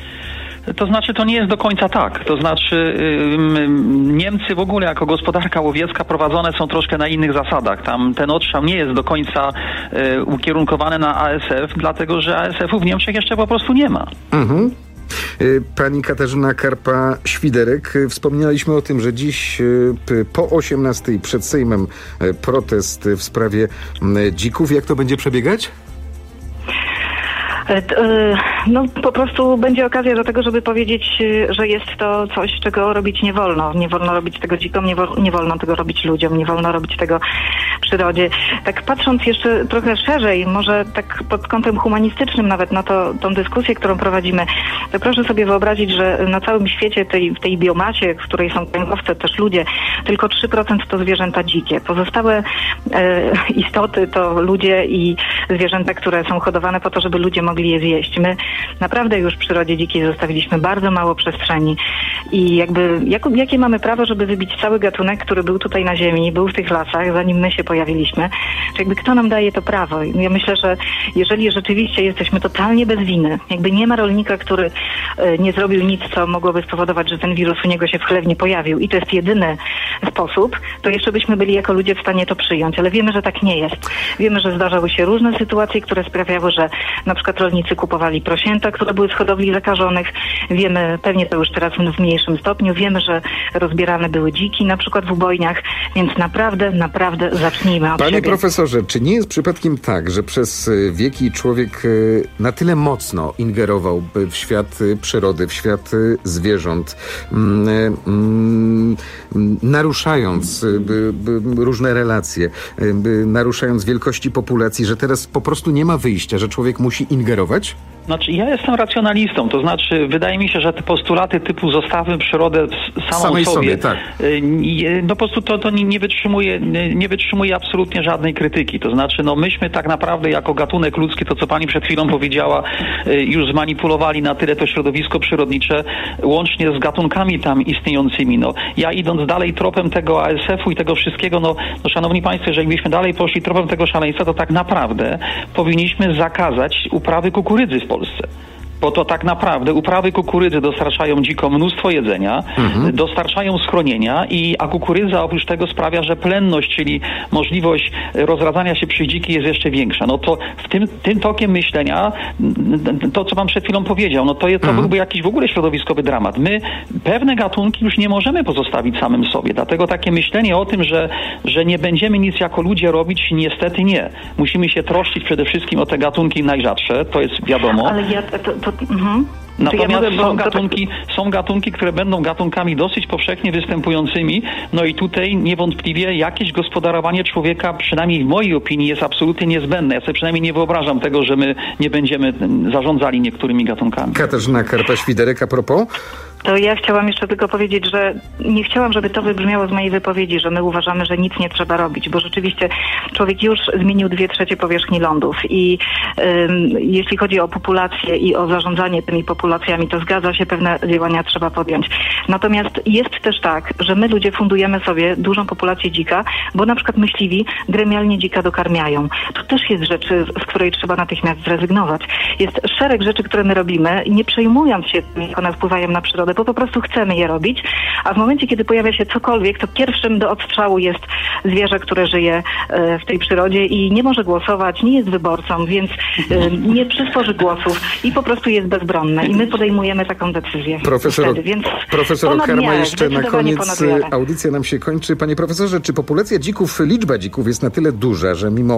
To znaczy, to nie jest do końca tak. To znaczy, yy, Niemcy w ogóle jako gospodarka łowiecka prowadzone są troszkę na innych zasadach. Tam ten odstrzał nie jest do końca yy, ukierunkowany na A S F, dlatego że A S F-u w Niemczech jeszcze po prostu nie ma. Mhm. Pani Katarzyna Karpa-Świderek, wspomnieliśmy o tym, że dziś po osiemnastej przed Sejmem protest w sprawie dzików. Jak to będzie przebiegać? No po prostu będzie okazja do tego, żeby powiedzieć, że jest to coś, czego robić nie wolno. Nie wolno robić tego dzikom, nie, wo- nie wolno tego robić ludziom, nie wolno robić tego przyrodzie. Tak patrząc jeszcze trochę szerzej, może tak pod kątem humanistycznym nawet na to, tą dyskusję, którą prowadzimy, to proszę sobie wyobrazić, że na całym świecie tej, w tej biomasie, w której są kręgowce, też ludzie, tylko trzy procent to zwierzęta dzikie. Pozostałe e, istoty to ludzie i zwierzęta, które są hodowane po to, żeby ludzie mogli je zjeść. My naprawdę już w przyrodzie dzikiej zostawiliśmy bardzo mało przestrzeni i jakby jak, jakie mamy prawo, żeby wybić cały gatunek, który był tutaj na ziemi, był w tych lasach, zanim my się pojawiliśmy. Czy jakby kto nam daje to prawo? Ja myślę, że jeżeli rzeczywiście jesteśmy totalnie bez winy, jakby nie ma rolnika, który y, nie zrobił nic, co mogłoby spowodować, że ten wirus u niego się w chlewni pojawił i to jest jedyny sposób, to jeszcze byśmy byli jako ludzie w stanie to przyjąć, ale wiemy, że tak nie jest. Wiemy, że zdarzały się różne sytuacje, które sprawiały, że na przykład rolnicy kupowali prosięta, które były z hodowli zakażonych. Wiemy, pewnie to już teraz w mniejszym stopniu, wiemy, że rozbierane były dziki, na przykład w ubojniach, więc naprawdę, naprawdę za zacznijmy od Panie siebie. profesorze, czy nie jest przypadkiem tak, że przez wieki człowiek na tyle mocno ingerował w świat przyrody, w świat zwierząt, mm, mm, naruszając by, by różne relacje, by naruszając wielkości populacji, że teraz po prostu nie ma wyjścia, że człowiek musi ingerować? Znaczy, ja jestem racjonalistą, to znaczy wydaje mi się, że te postulaty typu zostawmy przyrodę samą Samej sobie, sobie tak. no po prostu to, to nie wytrzymuje, nie wytrzymuje absolutnie żadnej krytyki. To znaczy, no myśmy tak naprawdę jako gatunek ludzki, to co pani przed chwilą powiedziała, już zmanipulowali na tyle to środowisko przyrodnicze, łącznie z gatunkami tam istniejącymi. No, ja idąc dalej tropem tego A S F-u i tego wszystkiego, no, no szanowni państwo, jeżeli byśmy dalej poszli tropem tego szaleństwa, to tak naprawdę powinniśmy zakazać uprawy kukurydzy w Polsce. Bo to tak naprawdę uprawy kukurydzy dostarczają dzikom mnóstwo jedzenia, mhm. dostarczają schronienia, i, a kukurydza oprócz tego sprawia, że plenność, czyli możliwość rozradzania się przy dziki jest jeszcze większa. No to w tym, tym tokiem myślenia, to co pan przed chwilą powiedział, no to, jest, to mhm. byłby jakiś w ogóle środowiskowy dramat. My pewne gatunki już nie możemy pozostawić samym sobie. Dlatego takie myślenie o tym, że, że nie będziemy nic jako ludzie robić, niestety nie. Musimy się troszczyć przede wszystkim o te gatunki najrzadsze, to jest wiadomo. Ale ja... To, to... Mhm. Natomiast ja mówię, są, gatunki, są gatunki, które będą gatunkami dosyć powszechnie występującymi, no i tutaj niewątpliwie jakieś gospodarowanie człowieka, przynajmniej w mojej opinii, jest absolutnie niezbędne. Ja sobie przynajmniej nie wyobrażam tego, że my nie będziemy zarządzali niektórymi gatunkami. Katarzyna Karpa-Świderek, a propos? To ja chciałam jeszcze tylko powiedzieć, że nie chciałam, żeby to wybrzmiało z mojej wypowiedzi, że my uważamy, że nic nie trzeba robić, bo rzeczywiście człowiek już zmienił dwie trzecie powierzchni lądów i ym, jeśli chodzi o populację i o zarządzanie tymi populacjami, to zgadza się, pewne działania trzeba podjąć. Natomiast jest też tak, że my ludzie fundujemy sobie dużą populację dzika, bo na przykład myśliwi gremialnie dzika dokarmiają. To też jest rzecz, z której trzeba natychmiast zrezygnować. Jest szereg rzeczy, które my robimy, nie przejmując się tym, jak one wpływają na przyrodę, bo po prostu chcemy je robić, a w momencie, kiedy pojawia się cokolwiek, to pierwszym do odstrzału jest zwierzę, które żyje w tej przyrodzie i nie może głosować, nie jest wyborcą, więc nie przysporzy głosów i po prostu jest bezbronne. I my podejmujemy taką decyzję. Profesor, wtedy, więc profesor Karma, miarę, jeszcze na koniec audycja nam się kończy. Panie profesorze, czy populacja dzików, liczba dzików jest na tyle duża, że mimo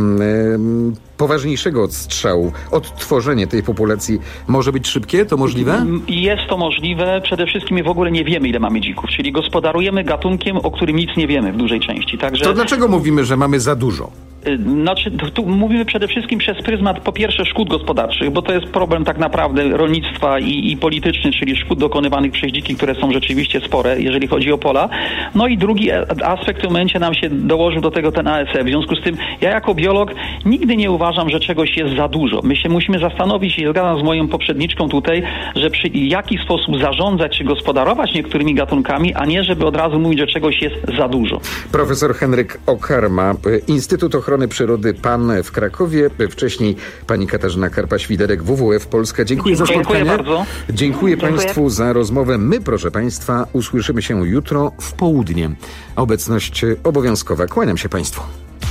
mm, poważniejszego odstrzału, odtworzenie tej populacji może być szybkie? To możliwe? Jest to możliwe. Przede wszystkim my w ogóle nie wiemy, ile mamy dzików, czyli gospodarujemy gatunkiem, o którym nic nie wiemy w dużej części. Także... To dlaczego mówimy, że mamy za dużo? Znaczy, tu mówimy przede wszystkim przez pryzmat, po pierwsze, szkód gospodarczych, bo to jest problem tak naprawdę rolnictwa i, i polityczny, czyli szkód dokonywanych przez dziki, które są rzeczywiście spore, jeżeli chodzi o pola. No i drugi aspekt w tym momencie nam się dołożył do tego ten A S F. W związku z tym ja jako biolog nigdy nie uważam, że czegoś jest za dużo. My się musimy zastanowić, i zgadzam z moją poprzedniczką tutaj, że przy jaki sposób zarządzać czy gospodarować niektórymi gatunkami, a nie żeby od razu mówić, że czegoś jest za dużo. Profesor Henryk Okarma, Instytut Ochrony Przyrody P A N w Krakowie, wcześniej pani Katarzyna Karpa-Świderek, W W F Polska. Dziękuję, Dziękuję za spotkanie. Dziękuję bardzo. Dziękuję, Dziękuję Państwu za rozmowę. My, proszę Państwa, usłyszymy się jutro w południe. Obecność obowiązkowa. Kłaniam się Państwu.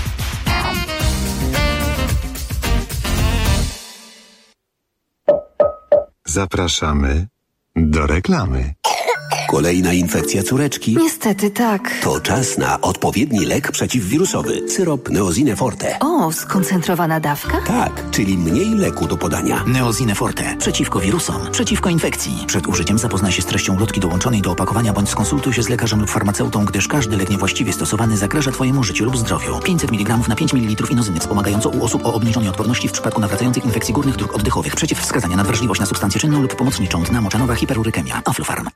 Zapraszamy do reklamy. Kolejna infekcja córeczki? Niestety tak. To czas na odpowiedni lek przeciwwirusowy. Syrop Neosine Forte. O, skoncentrowana dawka? Tak, czyli mniej leku do podania. Neosine Forte. Przeciwko wirusom. Przeciwko infekcji. Przed użyciem zapoznaj się z treścią ulotki dołączonej do opakowania bądź skonsultuj się z lekarzem lub farmaceutą, gdyż każdy lek niewłaściwie stosowany zagraża Twojemu życiu lub zdrowiu. pięćset miligramów na pięć mililitrów inozyny wspomagająco u osób o obniżonej odporności w przypadku nawracających infekcji górnych dróg oddechowych. Przeciwwskazania na wrażliwość na substancję czynną lub pomocniczą. Dna moczanowa hiperurykemia. Aflofarm.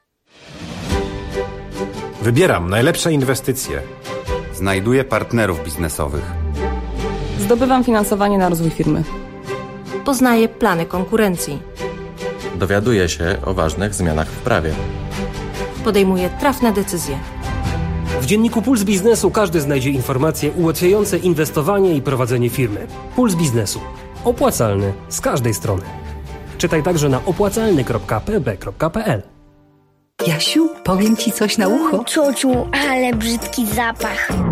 Wybieram najlepsze inwestycje. Znajduję partnerów biznesowych. Zdobywam finansowanie na rozwój firmy. Poznaję plany konkurencji. Dowiaduję się o ważnych zmianach w prawie. Podejmuję trafne decyzje. W dzienniku Puls Biznesu każdy znajdzie informacje ułatwiające inwestowanie i prowadzenie firmy. Puls Biznesu. Opłacalny z każdej strony. Czytaj także na opłacalny kropka p b kropka p l. Jasiu, powiem ci coś na ucho. Ciociu, ale brzydki zapach.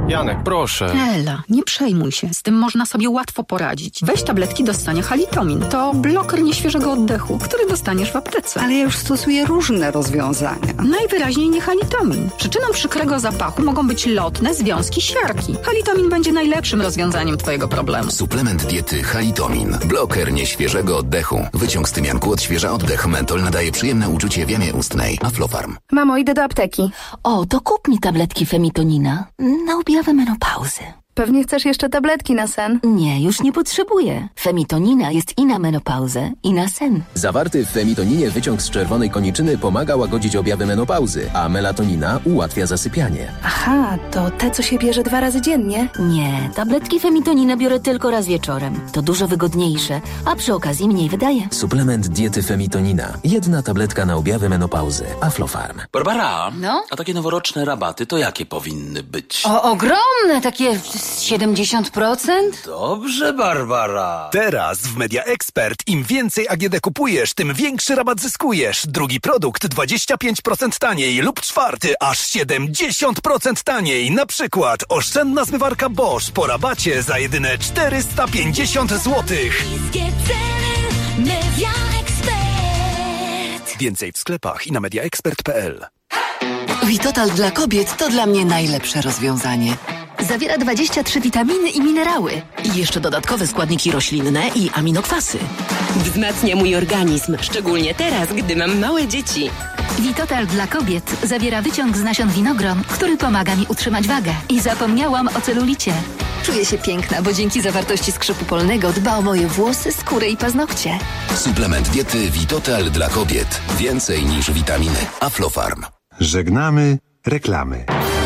Janek, proszę. Ela, nie przejmuj się. Z tym można sobie łatwo poradzić. Weź tabletki do ssania Halitomin. To bloker nieświeżego oddechu, który dostaniesz w aptece. Ale ja już stosuję różne rozwiązania. Najwyraźniej nie Halitomin. Przyczyną przykrego zapachu mogą być lotne związki siarki. Halitomin będzie najlepszym rozwiązaniem twojego problemu. Suplement diety Halitomin. Bloker nieświeżego oddechu. Wyciąg z tymianku odświeża oddech. Mentol nadaje przyjemne uczucie w jamie ustnej. Aflofarm. Mamo, idę do apteki. O, to kup mi tabletki Femitonina na objawy menopauzy. Pewnie chcesz jeszcze tabletki na sen? Nie, już nie potrzebuję. Femitonina jest i na menopauzę, i na sen. Zawarty w femitoninie wyciąg z czerwonej koniczyny pomaga łagodzić objawy menopauzy, a melatonina ułatwia zasypianie. Aha, to te, co się bierze dwa razy dziennie? Nie, tabletki Femitonina biorę tylko raz wieczorem. To dużo wygodniejsze, a przy okazji mniej wydaje. Suplement diety Femitonina. Jedna tabletka na objawy menopauzy. Aflofarm. Barbara, no? A takie noworoczne rabaty to jakie powinny być? O, ogromne, takie siedemdziesiąt procent? Dobrze, Barbara. Teraz w Media Expert im więcej A G D kupujesz, tym większy rabat zyskujesz. Drugi produkt dwadzieścia pięć procent taniej lub czwarty aż siedemdziesiąt procent taniej. Na przykład oszczędna zmywarka Bosch po rabacie za jedyne czterysta pięćdziesiąt złotych. Media Expert. Więcej w sklepach i na media expert kropka p l. Vitotal dla kobiet to dla mnie najlepsze rozwiązanie. Zawiera dwadzieścia trzy witaminy i minerały. I jeszcze dodatkowe składniki roślinne i aminokwasy. Wzmacnia mój organizm, szczególnie teraz, gdy mam małe dzieci. Vitotal dla kobiet zawiera wyciąg z nasion winogron, który pomaga mi utrzymać wagę. I zapomniałam o celulicie. Czuję się piękna, bo dzięki zawartości skrzypu polnego dba o moje włosy, skórę i paznokcie. Suplement diety Vitotal dla kobiet. Więcej niż witaminy. Aflofarm. Żegnamy reklamy.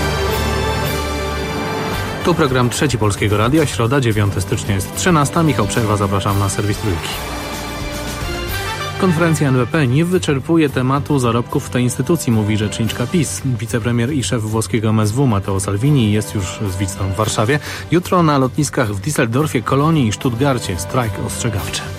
Tu program Trzeci Polskiego Radia, środa, dziewiątego stycznia jest trzynasta. Michał Przerwa, zapraszam na serwis Trójki. Konferencja N B P nie wyczerpuje tematu zarobków w tej instytucji, mówi rzeczniczka PiS. Wicepremier i szef włoskiego M S W Matteo Salvini jest już z wizytą w Warszawie. Jutro na lotniskach w Düsseldorfie, Kolonii i Stuttgarcie strajk ostrzegawczy.